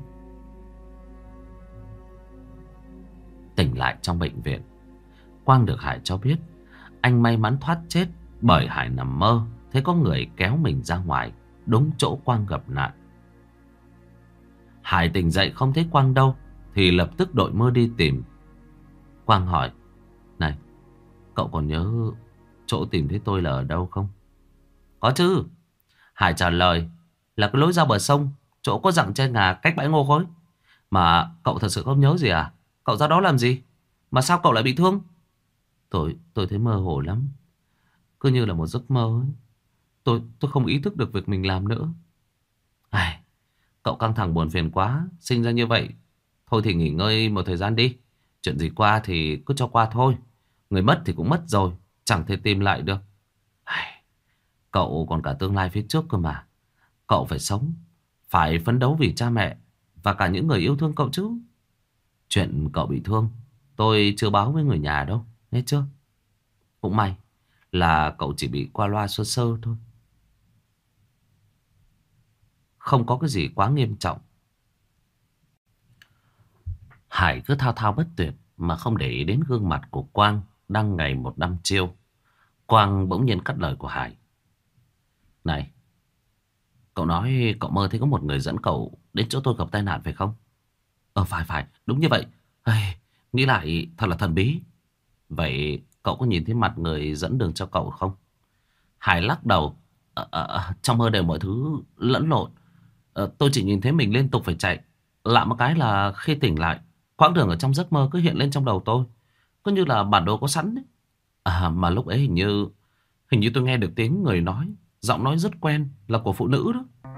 Tỉnh lại trong bệnh viện, Quang được Hải cho biết anh may mắn thoát chết, bởi Hải nằm mơ thấy có người kéo mình ra ngoài đúng chỗ Quang gặp nạn. Hải tỉnh dậy không thấy Quang đâu thì lập tức đội mưa đi tìm. Quang hỏi: này, cậu còn nhớ chỗ tìm thấy tôi là ở đâu không? Có chứ. Hải trả lời: là cái lối ra bờ sông, chỗ có dặng trên ngà cách bãi ngô khối. Mà cậu thật sự không nhớ gì à? Cậu ra đó làm gì? Mà sao cậu lại bị thương? Tôi thấy mơ hồ lắm, cứ như là một giấc mơ ấy. Tôi không ý thức được việc mình làm nữa. Ai, cậu căng thẳng buồn phiền quá, sinh ra như vậy. Thôi thì nghỉ ngơi một thời gian đi. Chuyện gì qua thì cứ cho qua thôi. Người mất thì cũng mất rồi, chẳng thể tìm lại được. Ai, cậu còn cả tương lai phía trước cơ mà. Cậu phải sống, phải phấn đấu vì cha mẹ và cả những người yêu thương cậu chứ. Chuyện cậu bị thương tôi chưa báo với người nhà đâu, nghe chưa? Cũng may là cậu chỉ bị qua loa sơ sơ thôi, không có cái gì quá nghiêm trọng. Hải cứ thao thao bất tuyệt mà không để ý đến gương mặt của Quang đang ngày một đăm chiêu. Quang bỗng nhiên cắt lời của Hải: này, cậu nói cậu mơ thấy có một người dẫn cậu đến chỗ tôi gặp tai nạn phải không? Phải, đúng như vậy. Ây, nghĩ lại thật là thần bí. Vậy cậu có nhìn thấy mặt người dẫn đường cho cậu không? Hải lắc đầu. Trong mơ đều mọi thứ lẫn lộn. Tôi chỉ nhìn thấy mình liên tục phải chạy. Lạ một cái là khi tỉnh lại, quãng đường ở trong giấc mơ cứ hiện lên trong đầu tôi. Cứ như là bản đồ có sẵn đấy. Mà lúc ấy hình như tôi nghe được tiếng người nói. Giọng nói rất quen, là của phụ nữ đó.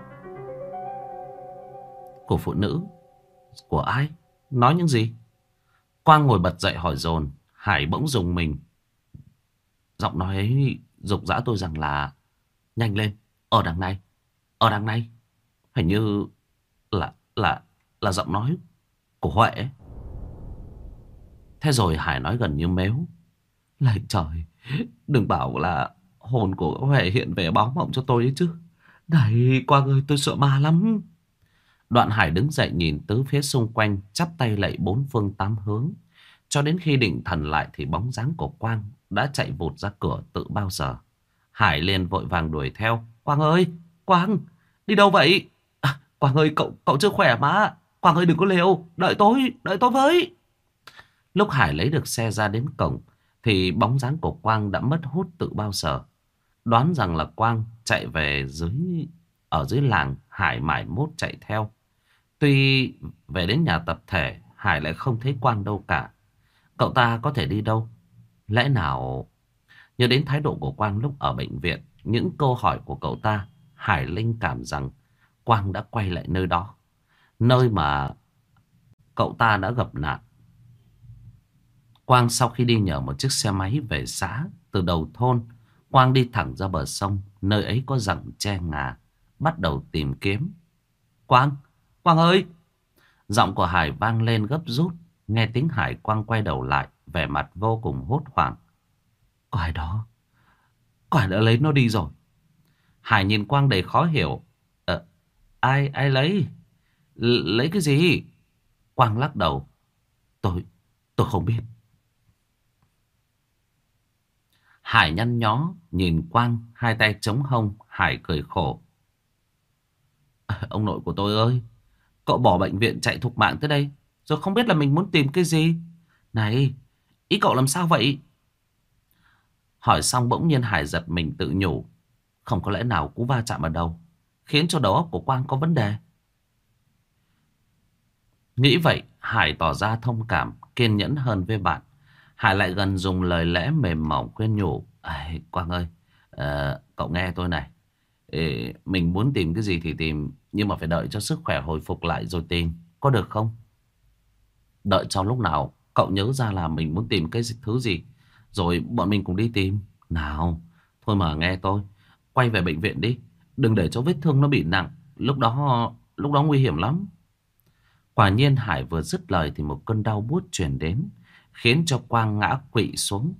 Của phụ nữ? Của ai? Nói những gì? Quang ngồi bật dậy hỏi dồn. Hải bỗng rùng mình. Giọng nói ấy giục giã tôi rằng là nhanh lên, ở đằng này, ở đằng này. Hình như là là giọng nói của Huệ ấy. Thế rồi Hải nói gần như mếu. Lạy trời, đừng bảo là hồn của Huệ hiện về báo mộng cho tôi ấy chứ. Này Quang ơi, tôi sợ ma lắm. Đoạn Hải đứng dậy nhìn tứ phía xung quanh, chắp tay lạy bốn phương tám hướng. Cho đến khi định thần lại thì bóng dáng của Quang đã chạy vụt ra cửa tự bao giờ. Hải liền vội vàng đuổi theo. Quang ơi, Quang, đi đâu vậy? Quang ơi, cậu chưa khỏe mà. Quang ơi đừng có liều, đợi tôi với. Lúc Hải lấy được xe ra đến cổng thì bóng dáng của Quang đã mất hút tự bao giờ. Đoán rằng là Quang chạy về ở dưới làng, Hải mải mốt chạy theo. Tuy về đến nhà tập thể, Hải lại không thấy Quang đâu cả. Cậu ta có thể đi đâu? Lẽ nào... Nhớ đến thái độ của Quang lúc ở bệnh viện, những câu hỏi của cậu ta, Hải linh cảm rằng Quang đã quay lại nơi đó. Nơi mà cậu ta đã gặp nạn. Quang sau khi đi nhờ một chiếc xe máy về xã, từ đầu thôn, Quang đi thẳng ra bờ sông, nơi ấy có rặng tre ngà, bắt đầu tìm kiếm. Quang, Quang ơi! Giọng của Hải vang lên gấp rút. Nghe tiếng Hải, Quang quay đầu lại, vẻ mặt vô cùng hốt hoảng. Có ai đó, có ai đã lấy nó đi rồi. Hải nhìn Quang đầy khó hiểu. Ai lấy? Lấy cái gì? Quang lắc đầu. Tôi không biết. Hải nhăn nhó nhìn Quang, hai tay chống hông. Hải cười khổ. Ông nội của tôi ơi, cậu bỏ bệnh viện chạy thục mạng tới đây, rồi không biết là mình muốn tìm cái gì. Này, ý cậu làm sao vậy? Hỏi xong bỗng nhiên Hải giật mình tự nhủ. Không có lẽ nào cú va chạm ở đầu khiến cho đầu óc của Quang có vấn đề. Nghĩ vậy, Hải tỏ ra thông cảm, kiên nhẫn hơn với bạn. Hải lại gần dùng lời lẽ mềm mỏng khuyên nhủ. Quang ơi, cậu nghe tôi này. Mình muốn tìm cái gì thì tìm, nhưng mà phải đợi cho sức khỏe hồi phục lại rồi tìm. Có được không? Đợi cho lúc nào cậu nhớ ra là mình muốn tìm cái thứ gì, rồi bọn mình cùng đi tìm. Nào, thôi mà nghe tôi. Quay về bệnh viện đi. Đừng để cho vết thương nó bị nặng. Lúc đó nguy hiểm lắm. Quả nhiên Hải vừa dứt lời thì một cơn đau buốt truyền đến, khiến cho Quang ngã quỵ xuống.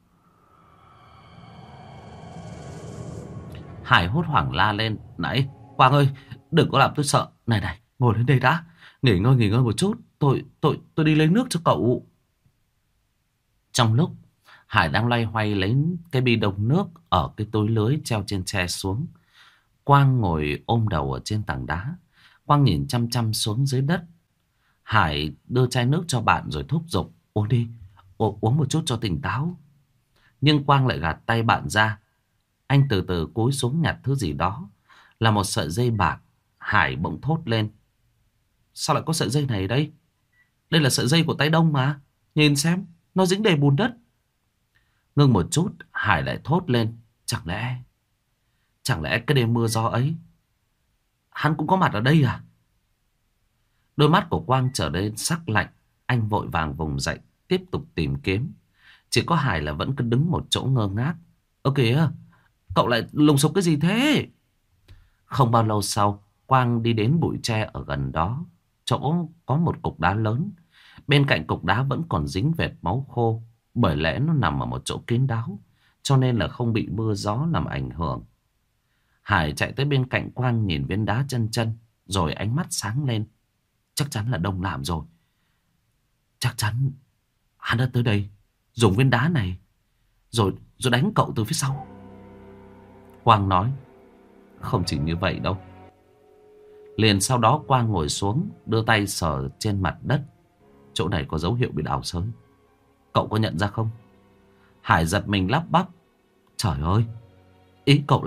Hải hốt hoảng la lên. Này, Quang ơi, đừng có làm tôi sợ. Này, ngồi lên đây đã. Nghỉ ngơi một chút. Tôi đi lấy nước cho cậu. Trong lúc Hải đang loay hoay lấy cái bi đông nước ở cái túi lưới treo trên tre xuống, Quang ngồi ôm đầu ở trên tảng đá. Quang nhìn chăm chăm xuống dưới đất. Hải đưa chai nước cho bạn rồi thúc giục. Uống đi, uống một chút cho tỉnh táo. Nhưng Quang lại gạt tay bạn ra. Anh từ từ cúi xuống nhặt thứ gì đó. Là một sợi dây bạc. Hải bỗng thốt lên. Sao lại có sợi dây này đây? Đây là sợi dây của tay Đông mà. Nhìn xem, nó dính đầy bùn đất. Ngưng một chút, Hải lại thốt lên. Chẳng lẽ cái đêm mưa gió ấy hắn cũng có mặt ở đây à? Đôi mắt của Quang trở nên sắc lạnh. Anh vội vàng vùng dậy, tiếp tục tìm kiếm. Chỉ có Hải là vẫn cứ đứng một chỗ ngơ ngác. Ơ kìa, cậu lại lùng sục cái gì thế? Không bao lâu sau, Quang đi đến bụi tre ở gần đó. Chỗ có một cục đá lớn. Bên cạnh cục đá vẫn còn dính vệt máu khô. Bởi lẽ nó nằm ở một chỗ kín đáo, cho nên là không bị mưa gió làm ảnh hưởng. Hải chạy tới bên cạnh Quang nhìn viên đá chân chân, rồi ánh mắt sáng lên. Chắc chắn là Đông làm rồi. Chắc chắn hắn đã tới đây, dùng viên đá này rồi đánh cậu từ phía sau. Quang nói. Không chỉ như vậy đâu. Liền sau đó Quang ngồi xuống, đưa tay sờ trên mặt đất. Chỗ này có dấu hiệu bị đào xới. Cậu có nhận ra không? Hải giật mình lắp bắp. Trời ơi, ý cậu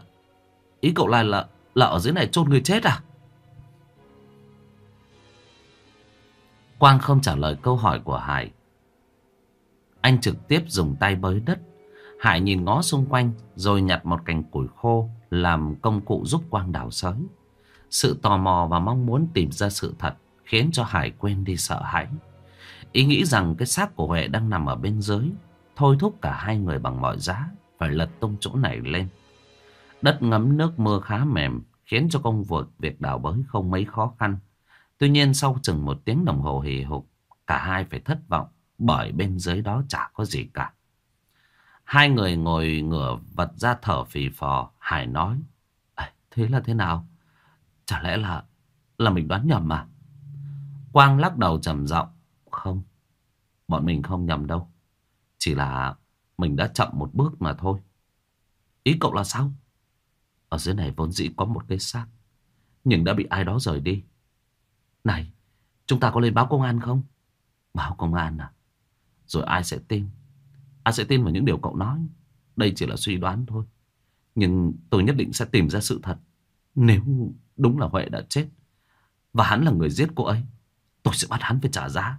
là ở dưới này chôn người chết à? Quang không trả lời câu hỏi của Hải. Anh trực tiếp dùng tay bới đất. Hải nhìn ngó xung quanh rồi nhặt một cành củi khô làm công cụ giúp Quang đào xới. Sự tò mò và mong muốn tìm ra sự thật khiến cho Hải quên đi sợ hãi. Ý nghĩ rằng cái xác của Huệ đang nằm ở bên dưới thôi thúc cả hai người bằng mọi giá phải lật tung chỗ này lên. Đất ngấm nước mưa khá mềm khiến cho công việc đào bới không mấy khó khăn. Tuy nhiên sau chừng 1 tiếng đồng hồ hì hục, cả hai phải thất vọng bởi bên dưới đó chả có gì cả. Hai người ngồi ngửa vật ra thở phì phò. Hải nói: Thế là thế nào? Chả lẽ là mình đoán nhầm à? Quang lắc đầu trầm giọng: Không, bọn mình không nhầm đâu. Chỉ là mình đã chậm một bước mà thôi. Ý cậu là sao? Ở dưới này vốn dĩ có một cái xác, nhưng đã bị ai đó rời đi. Này, chúng ta có lên báo công an không? Báo công an à? Rồi ai sẽ tin? Ai sẽ tin vào những điều cậu nói? Đây chỉ là suy đoán thôi, nhưng tôi nhất định sẽ tìm ra sự thật. Nếu đúng là Huệ đã chết và hắn là người giết cô ấy, tôi sẽ bắt hắn phải trả giá.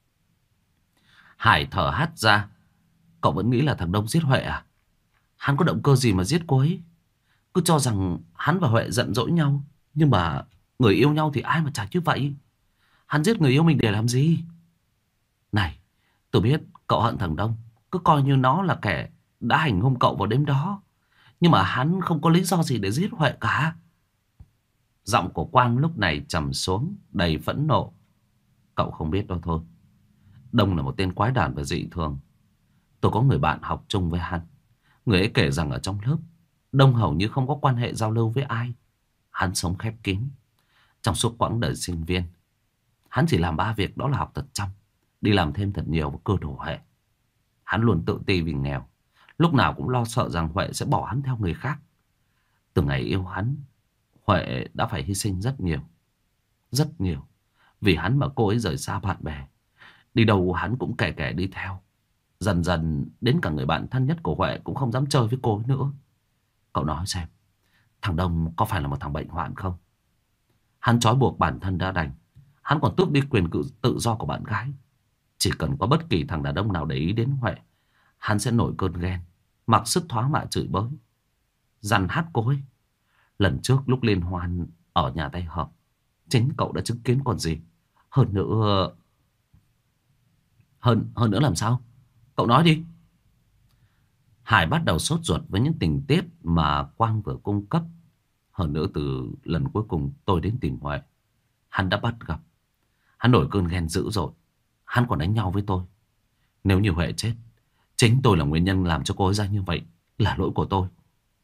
Hải thở hắt ra. Cậu vẫn nghĩ là thằng Đông giết Huệ à? Hắn có động cơ gì mà giết cô ấy? Cứ cho rằng hắn và Huệ giận dỗi nhau, nhưng mà người yêu nhau thì ai mà chả như vậy. Hắn giết người yêu mình để làm gì? Này, tôi biết cậu hận thằng Đông, cứ coi như nó là kẻ đã hành hung cậu vào đêm đó, nhưng mà hắn không có lý do gì để giết Huệ cả. Giọng của Quang lúc này trầm xuống đầy phẫn nộ. Cậu không biết đâu thôi. Đông là một tên quái đản và dị thường. Tôi có người bạn học chung với hắn. Người ấy kể rằng ở trong lớp, Đông hầu như không có quan hệ giao lưu với ai. Hắn sống khép kín. Trong suốt quãng đời sinh viên, hắn chỉ làm 3 việc, đó là học thật chăm, đi làm thêm thật nhiều và cưa đổ Huệ. Hắn luôn tự ti vì nghèo, lúc nào cũng lo sợ rằng Huệ sẽ bỏ hắn theo người khác. Từ ngày yêu hắn, Huệ đã phải hy sinh rất nhiều. Rất nhiều. Vì hắn mà cô ấy rời xa bạn bè. Đi đâu hắn cũng kè kè đi theo. Dần dần đến cả người bạn thân nhất của Huệ cũng không dám chơi với cô ấy nữa. Cậu nói xem, thằng Đông có phải là một thằng bệnh hoạn không? Hắn trói buộc bản thân đã đành, hắn còn tước đi quyền tự do của bạn gái. Chỉ cần có bất kỳ thằng đàn ông nào để ý đến Huệ, hắn sẽ nổi cơn ghen, mặc sức thoá mạ chửi bới, dằn hắt cô ấy. Lần trước lúc liên hoan ở nhà tay Hợp, chính cậu đã chứng kiến còn gì. Hơn nữa... Hơn nữa làm sao? Cậu nói đi. Hải bắt đầu sốt ruột với những tình tiết mà Quang vừa cung cấp. Hơn nữa từ lần cuối cùng tôi đến tìm Huệ, hắn đã bắt gặp. Hắn nổi cơn ghen dữ dội. Hắn còn đánh nhau với tôi. Nếu như Huệ chết, chính tôi là nguyên nhân làm cho cô ấy ra như vậy. Là lỗi của tôi.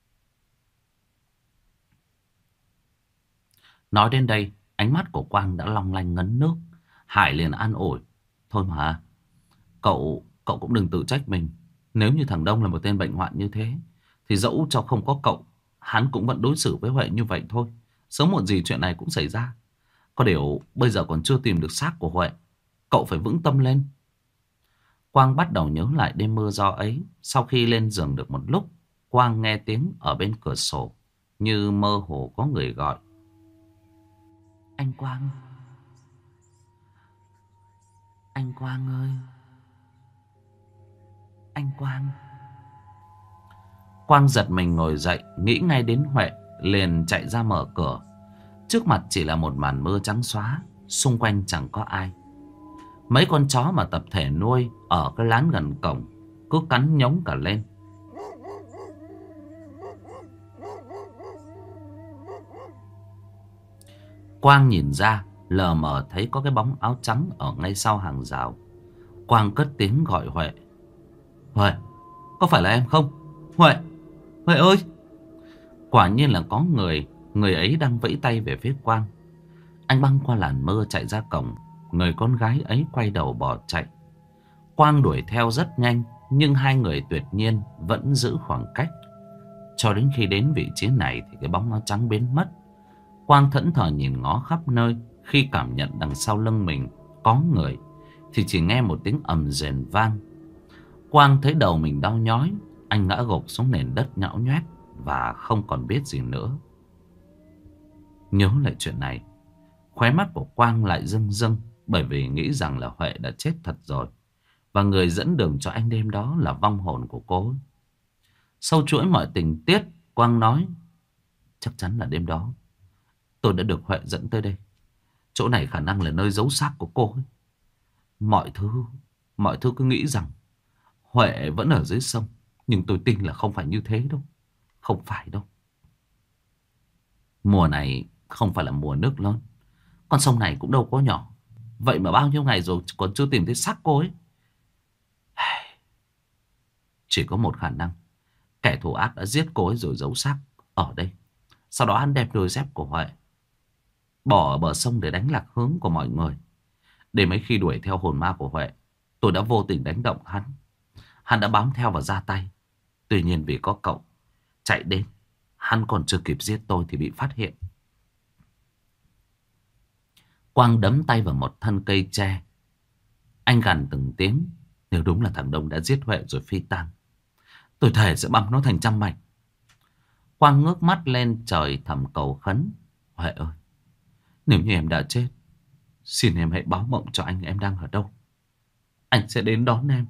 Nói đến đây, ánh mắt của Quang đã long lanh ngấn nước. Hải liền an ủi: Thôi mà, cậu cũng đừng tự trách mình. Nếu như thằng Đông là một tên bệnh hoạn như thế, thì dẫu cho không có cậu, hắn cũng vẫn đối xử với Huệ như vậy thôi. Sớm muộn gì chuyện này cũng xảy ra. Có điều bây giờ còn chưa tìm được xác của Huệ. Cậu phải vững tâm lên. Quang bắt đầu nhớ lại đêm mưa gió ấy. Sau khi lên giường được một lúc, Quang nghe tiếng ở bên cửa sổ, như mơ hồ có người gọi: Anh Quang, anh Quang ơi, anh Quang. Quang giật mình ngồi dậy, nghĩ ngay đến Huệ, liền chạy ra mở cửa. Trước mặt chỉ là một màn mưa trắng xóa, xung quanh chẳng có ai. Mấy con chó mà tập thể nuôi ở cái lán gần cổng cứ cắn nhống cả lên. Quang nhìn ra, lờ mờ thấy có cái bóng áo trắng ở ngay sau hàng rào. Quang cất tiếng gọi Huệ: Huệ, có phải là em không? Huệ, Huệ ơi! Quả nhiên là có người. Người ấy đang vẫy tay về phía Quang. Anh băng qua làn mưa chạy ra cổng. Người con gái ấy quay đầu bỏ chạy. Quang đuổi theo rất nhanh, nhưng hai người tuyệt nhiên vẫn giữ khoảng cách. Cho đến khi đến vị trí này thì cái bóng áo trắng biến mất. Quang thẫn thờ nhìn ngó khắp nơi. Khi cảm nhận đằng sau lưng mình có người thì chỉ nghe một tiếng ầm rền vang. Quang thấy đầu mình đau nhói. Anh ngã gục xuống nền đất nhão nhoét và không còn biết gì nữa. Nhớ lại chuyện này, khóe mắt của Quang lại rưng rưng, bởi vì nghĩ rằng là Huệ đã chết thật rồi, và người dẫn đường cho anh đêm đó là vong hồn của cô. Sau chuỗi mọi tình tiết, Quang nói: chắc chắn là đêm đó tôi đã được Huệ dẫn tới đây. Chỗ này khả năng là nơi giấu xác của cô ấy. Mọi thứ cứ nghĩ rằng Huệ vẫn ở dưới sông, nhưng tôi tin là không phải như thế đâu. Không phải đâu. Mùa này không phải là mùa nước lớn, con sông này cũng đâu có nhỏ. Vậy mà bao nhiêu ngày rồi còn chưa tìm thấy xác cô ấy. Chỉ có một khả năng, kẻ thù ác đã giết cô ấy rồi giấu xác ở đây. Sau đó hắn đem đôi dép của Huệ bỏ ở bờ sông để đánh lạc hướng của mọi người. Để mấy khi đuổi theo hồn ma của Huệ, tôi đã vô tình đánh động hắn. Hắn đã bám theo và ra tay. Tuy nhiên vì có cậu chạy đến, hắn còn chưa kịp giết tôi thì bị phát hiện. Quang đấm tay vào một thân cây tre. Anh gằn từng tiếng: nếu đúng là thằng Đông đã giết Huệ rồi phi tang, tôi thề sẽ băm nó thành trăm mảnh. Quang ngước mắt lên trời thầm cầu khấn: Huệ ơi, nếu như em đã chết, xin em hãy báo mộng cho anh em đang ở đâu. Anh sẽ đến đón em.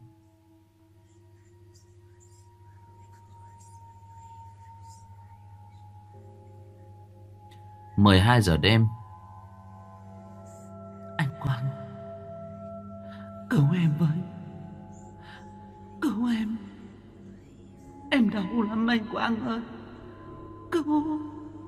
Mười 12 giờ đêm. Anh Quang, cứu em với. Cứu em. Em đau lắm anh Quang ơi. Cứu.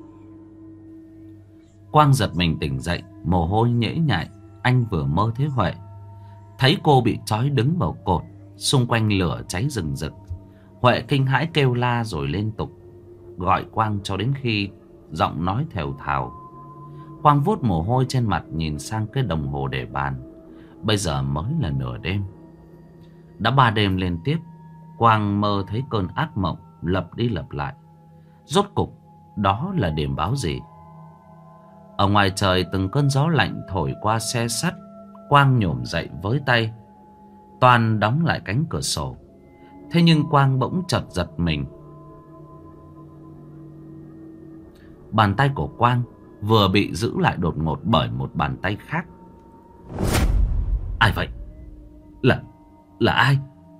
Quang giật mình tỉnh dậy, mồ hôi nhễ nhại. Anh vừa mơ thấy Huệ. Thấy cô bị trói đứng vào cột, xung quanh lửa cháy rừng rực. Huệ kinh hãi kêu la rồi liên tục gọi Quang cho đến khi giọng nói thều thào. Quang vuốt mồ hôi trên mặt, nhìn sang cái đồng hồ để bàn. Bây giờ mới là nửa đêm. Đã 3 đêm liên tiếp, Quang mơ thấy cơn ác mộng lặp đi lặp lại. Rốt cục đó là điểm báo gì? Ở ngoài trời từng cơn gió lạnh thổi qua xe sắt. Quang nhổm dậy với tay, toàn đóng lại cánh cửa sổ. Thế nhưng Quang bỗng chợt giật mình. Bàn tay của Quang vừa bị giữ lại đột ngột bởi một bàn tay khác. Ai vậy? Là ai?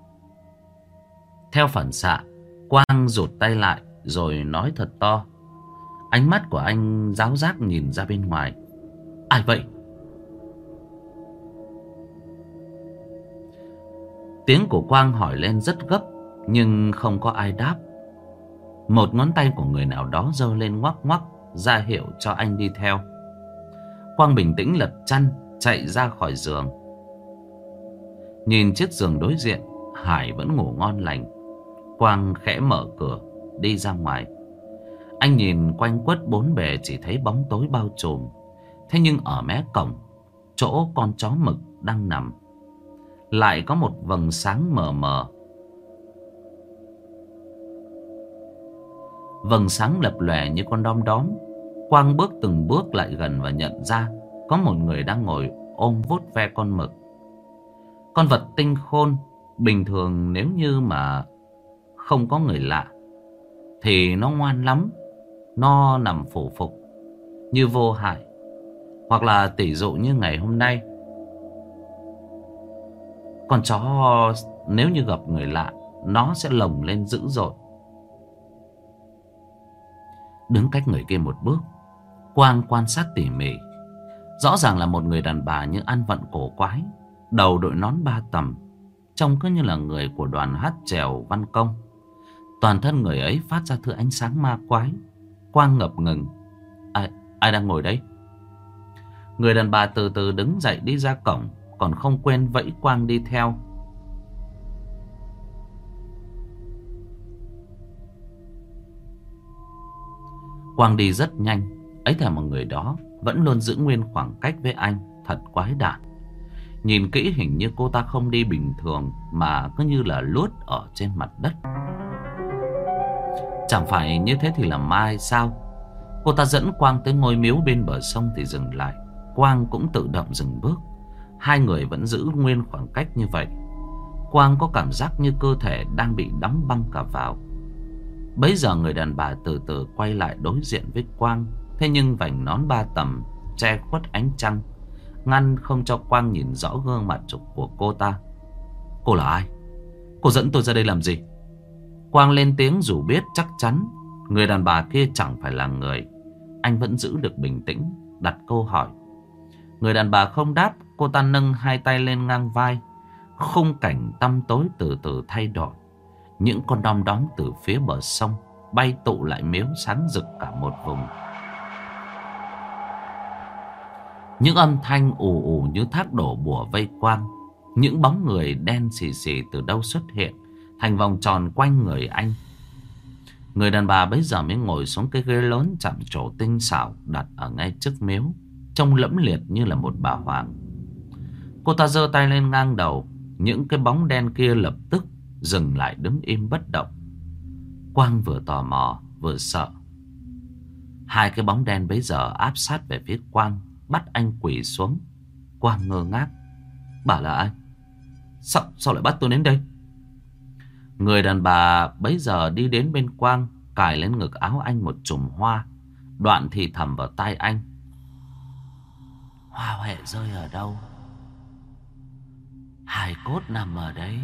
Theo phản xạ, Quang rụt tay lại rồi nói thật to. Ánh mắt của anh giáo giác nhìn ra bên ngoài. Ai vậy? Tiếng của Quang hỏi lên rất gấp, nhưng không có ai đáp. Một ngón tay của người nào đó giơ lên ngoắc ngoắc, ra hiệu cho anh đi theo. Quang bình tĩnh lật chăn, chạy ra khỏi giường. Nhìn chiếc giường đối diện, Hải vẫn ngủ ngon lành. Quang khẽ mở cửa, đi ra ngoài. Anh nhìn quanh quất bốn bề chỉ thấy bóng tối bao trùm. Thế nhưng ở mé cổng, chỗ con chó mực đang nằm, lại có một vầng sáng mờ mờ. Vầng sáng lập lòe như con đom đóm. Quang bước từng bước lại gần và nhận ra có một người đang ngồi ôm vuốt ve con mực. Con vật tinh khôn. Bình thường nếu như mà không có người lạ thì nó ngoan lắm, nó nằm phủ phục như vô hại. Hoặc là tỷ dụ như ngày hôm nay, con chó nếu như gặp người lạ, nó sẽ lồng lên dữ dội. Đứng cách người kia một bước, Quang quan sát tỉ mỉ. Rõ ràng là một người đàn bà nhưng ăn vận cổ quái, đầu đội nón ba tầm, trông cứ như là người của đoàn hát chèo văn công. Toàn thân người ấy phát ra thứ ánh sáng ma quái. Quang ngập ngừng. Ai đang ngồi đấy? Người đàn bà từ từ đứng dậy đi ra cổng, còn không quên vẫy Quang đi theo. Quang đi rất nhanh. Ấy thà một người đó vẫn luôn giữ nguyên khoảng cách với anh. Thật quái đản. Nhìn kỹ hình như cô ta không đi bình thường, mà cứ như là lướt ở trên mặt đất. Chẳng phải như thế thì là ma hay sao? Cô ta dẫn Quang tới ngôi miếu bên bờ sông thì dừng lại. Quang cũng tự động dừng bước. Hai người vẫn giữ nguyên khoảng cách như vậy. Quang có cảm giác như cơ thể đang bị đóng băng cả vào. Bấy giờ người đàn bà từ từ quay lại đối diện với Quang. Thế nhưng vành nón ba tầm che khuất ánh trăng, ngăn không cho Quang nhìn rõ gương mặt của cô ta. Cô là ai? Cô dẫn tôi ra đây làm gì? Quang lên tiếng dù biết chắc chắn người đàn bà kia chẳng phải là người. Anh vẫn giữ được bình tĩnh, đặt câu hỏi. Người đàn bà không đáp. Cô ta nâng hai tay lên ngang vai. Khung cảnh tăm tối từ từ thay đổi. Những con đom đóm từ phía bờ sông bay tụ lại miếu sáng rực cả một vùng. Những âm thanh ù ù như thác đổ bùa vây Quang. Những bóng người đen xì xì từ đâu xuất hiện, thành vòng tròn quanh người anh. Người đàn bà bấy giờ mới ngồi xuống cái ghế lớn chạm trổ tinh xảo đặt ở ngay trước miếu, trông lẫm liệt như là một bà hoàng. Cô ta giơ tay lên ngang đầu. Những cái bóng đen kia lập tức dừng lại đứng im bất động. Quang vừa tò mò vừa sợ. Hai cái bóng đen bấy giờ áp sát về phía Quang, bắt anh quỳ xuống. Quang ngơ ngác. Bà là ai? Sao lại bắt tôi đến đây? Người đàn bà bấy giờ đi đến bên Quang, cài lên ngực áo anh một chùm hoa, đoạn thì thầm vào tai anh. Hoa huệ rơi ở đâu? Hài cốt nằm ở đấy.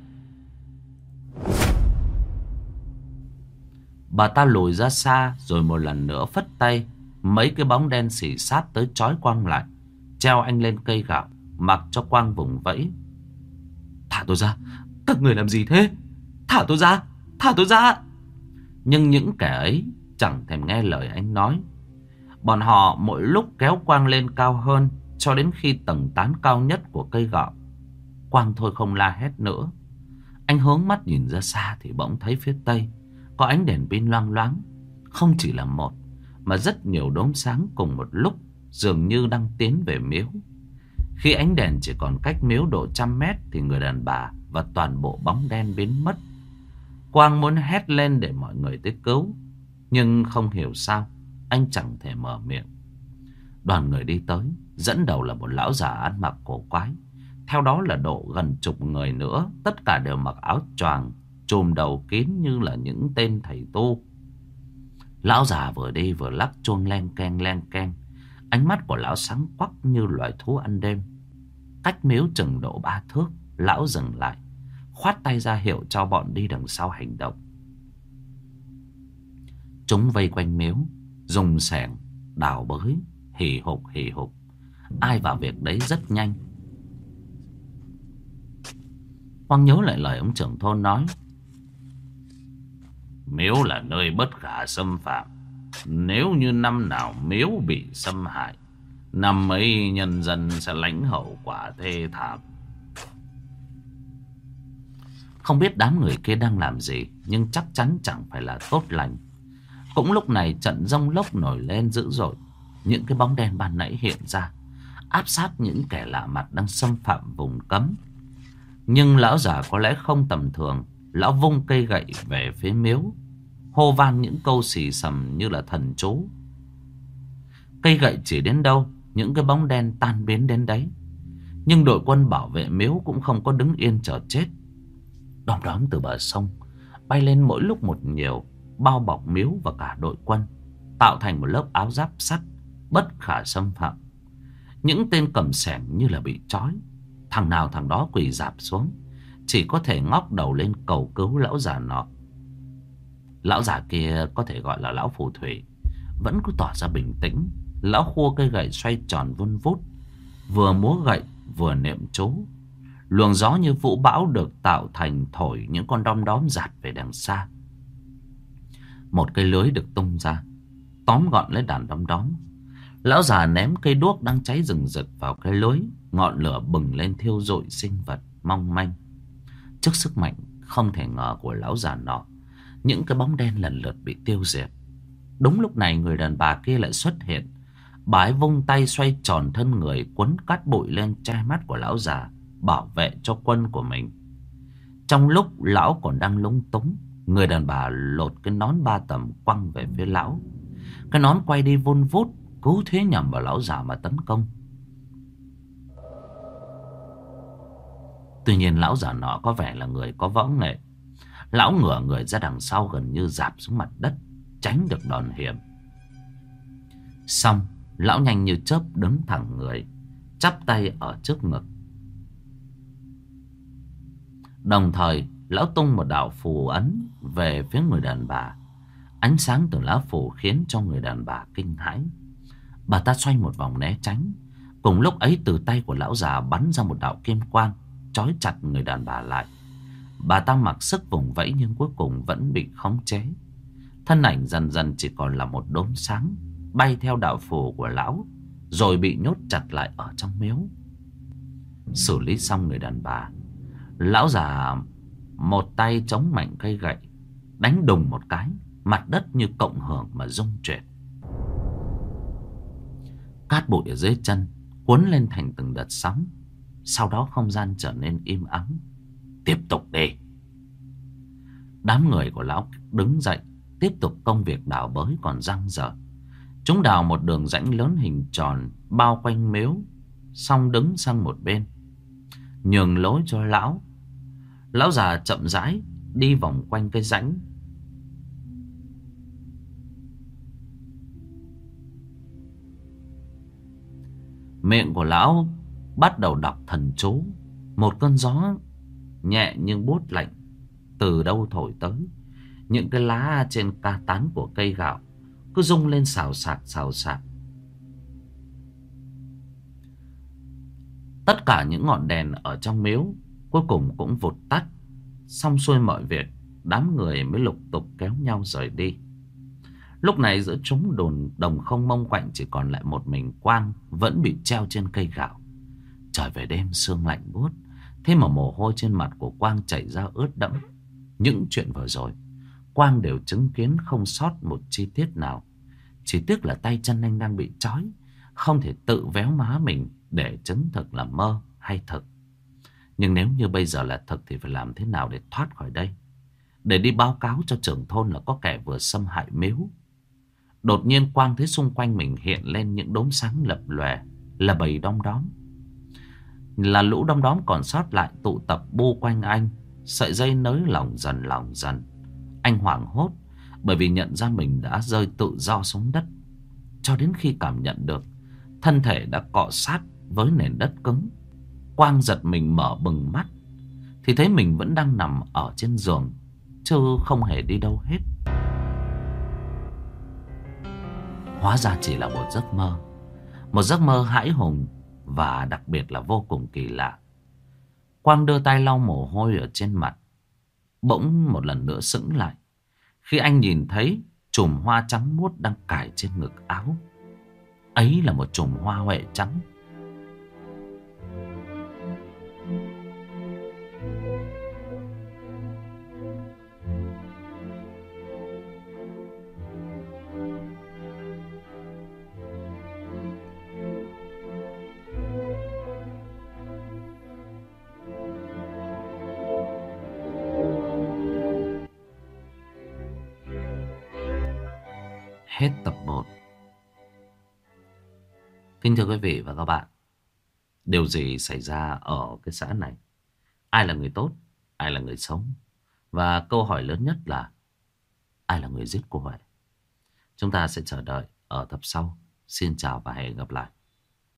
Bà ta lùi ra xa rồi một lần nữa phất tay. Mấy cái bóng đen xỉ sát tới trói Quang lại, treo anh lên cây gạo, mặc cho Quang vùng vẫy. Thả tôi ra! Các người làm gì thế? Thả tôi ra! Thả tôi ra! Nhưng những kẻ ấy chẳng thèm nghe lời anh nói. Bọn họ mỗi lúc kéo Quang lên cao hơn, cho đến khi tầng tán cao nhất của cây gạo. Quang thôi không la hét nữa. Anh hướng mắt nhìn ra xa thì bỗng thấy phía tây có ánh đèn pin loang loáng. Không chỉ là một mà rất nhiều đốm sáng cùng một lúc, dường như đang tiến về miếu. Khi ánh đèn chỉ còn cách miếu độ 100 mét thì người đàn bà và toàn bộ bóng đen biến mất. Quang muốn hét lên để mọi người tới cứu, nhưng không hiểu sao anh chẳng thể mở miệng. Đoàn người đi tới, dẫn đầu là một lão già ăn mặc cổ quái. Theo đó là độ gần chục người nữa, tất cả đều mặc áo choàng, trùm đầu kín như là những tên thầy tu. Lão già vừa đi vừa lắc chuông len keng len keng. Ánh mắt của lão sáng quắc như loài thú ăn đêm. Cách miếu chừng độ 3 thước, lão dừng lại, khoát tay ra hiệu cho bọn đi đằng sau hành động. Chúng vây quanh miếu, dùng xẻng, đào bới, hì hục hì hục. Ai vào việc đấy rất nhanh. Quang nhớ lại lời ông trưởng thôn nói. Miếu là nơi bất khả xâm phạm. Nếu như năm nào miếu bị xâm hại, năm ấy nhân dân sẽ lãnh hậu quả thê thảm. Không biết đám người kia đang làm gì, nhưng chắc chắn chẳng phải là tốt lành. Cũng lúc này trận giông lốc nổi lên dữ dội. Những cái bóng đen ban nãy hiện ra, áp sát những kẻ lạ mặt đang xâm phạm vùng cấm. Nhưng lão già có lẽ không tầm thường. Lão vung cây gậy về phía miếu, hô vang những câu xì xầm như là thần chú. Cây gậy chỉ đến đâu, những cái bóng đen tan biến đến đấy. Nhưng đội quân bảo vệ miếu cũng không có đứng yên chờ chết. Đom đóm từ bờ sông bay lên mỗi lúc một nhiều, bao bọc miếu và cả đội quân, tạo thành một lớp áo giáp sắt bất khả xâm phạm. Những tên cầm xẻng như là bị trói, thằng nào thằng đó quỳ rạp xuống, chỉ có thể ngóc đầu lên cầu cứu lão già nọ. Lão già kia có thể gọi là lão phù thủy, vẫn cứ tỏ ra bình tĩnh. Lão khua cây gậy xoay tròn vun vút, vừa múa gậy vừa niệm chú. Luồng gió như vũ bão được tạo thành, thổi những con đom đóm dạt về đằng xa. Một cây lưới được tung ra, tóm gọn lấy đàn đom đóm. Lão già ném cây đuốc đang cháy rừng rực vào cái lưới. Ngọn lửa bừng lên thiêu rụi sinh vật mong manh. Trước sức mạnh không thể ngờ của lão già nọ, những cái bóng đen lần lượt bị tiêu diệt. Đúng lúc này người đàn bà kia lại xuất hiện. Bà ấy vung tay xoay tròn thân người, quấn cát bụi lên che mắt của lão già, bảo vệ cho quân của mình. Trong lúc lão còn đang lúng túng, người đàn bà lột cái nón ba tầm quăng về phía lão. Cái nón quay đi vun vút, cứ thế nhằm vào lão già mà tấn công. Tuy nhiên lão già nọ có vẻ là người có võ nghệ. Lão ngửa người ra đằng sau, gần như rạp xuống mặt đất, tránh được đòn hiểm. Xong, lão nhanh như chớp đứng thẳng người, chắp tay ở trước ngực. Đồng thời lão tung một đạo phù ấn về phía người đàn bà. Ánh sáng từ lá phù khiến cho người đàn bà kinh hãi. Bà ta xoay một vòng né tránh. Cùng lúc ấy, từ tay của lão già bắn ra một đạo kim quang, trói chặt người đàn bà lại. Bà ta mặc sức vùng vẫy nhưng cuối cùng vẫn bị khống chế. Thân ảnh dần dần chỉ còn là một đốm sáng bay theo đạo phù của lão, rồi bị nhốt chặt lại ở trong miếu. Xử lý xong người đàn bà, lão già một tay chống mạnh cây gậy, đánh đùng một cái, mặt đất như cộng hưởng mà rung chuyển. Cát bụi ở dưới chân cuốn lên thành từng đợt sóng. Sau đó không gian trở nên im ắng. Tiếp tục đi. Đám người của lão đứng dậy, tiếp tục công việc đào bới còn dang dở. Chúng đào một đường rãnh lớn hình tròn bao quanh miếu, xong đứng sang một bên, nhường lối cho lão. Lão già chậm rãi đi vòng quanh cái rãnh. Miệng của lão bắt đầu đọc thần chú. Một cơn gió nhẹ nhưng buốt lạnh từ đâu thổi tới. Những cái lá trên ca tán của cây gạo cứ rung lên xào xạc xào xạc. Tất cả những ngọn đèn ở trong miếu cuối cùng cũng vụt tắt. Xong xuôi mọi việc, đám người mới lục tục kéo nhau rời đi. Lúc này giữa chúng đồng không mông quạnh chỉ còn lại một mình Quang vẫn bị treo trên cây gạo. Trời về đêm sương lạnh buốt, thế mà mồ hôi trên mặt của Quang chảy ra ướt đẫm. Những chuyện vừa rồi Quang đều chứng kiến không sót một chi tiết nào. Chỉ tiếc là tay chân anh đang bị trói, không thể tự véo má mình để chứng thực là mơ hay thực. Nhưng nếu như bây giờ là thực thì phải làm thế nào để thoát khỏi đây, để đi báo cáo cho trưởng thôn là có kẻ vừa xâm hại miếu. Đột nhiên Quang thấy xung quanh mình hiện lên những đốm sáng lập lòe, là bầy đom đóm. Là lũ đom đóm còn sót lại tụ tập bu quanh anh. Sợi dây nới lỏng dần. Anh hoảng hốt bởi vì nhận ra mình đã rơi tự do xuống đất. Cho đến khi cảm nhận được thân thể đã cọ sát với nền đất cứng, Quang giật mình mở bừng mắt thì thấy mình vẫn đang nằm ở trên giường, chứ không hề đi đâu hết. Hóa ra chỉ là một giấc mơ. Một giấc mơ hãi hùng và đặc biệt là vô cùng kỳ lạ. Quang đưa tay lau mồ hôi ở trên mặt, bỗng một lần nữa sững lại khi anh nhìn thấy chùm hoa trắng muốt đang cài trên ngực áo. Ấy là một chùm hoa huệ trắng. Hết tập 1. Kính thưa quý vị và các bạn, điều gì xảy ra ở cái xã này? Ai là người tốt? Ai là người xấu? Và câu hỏi lớn nhất là ai là người giết cô Huệ? Chúng ta sẽ chờ đợi ở tập sau. Xin chào và hẹn gặp lại.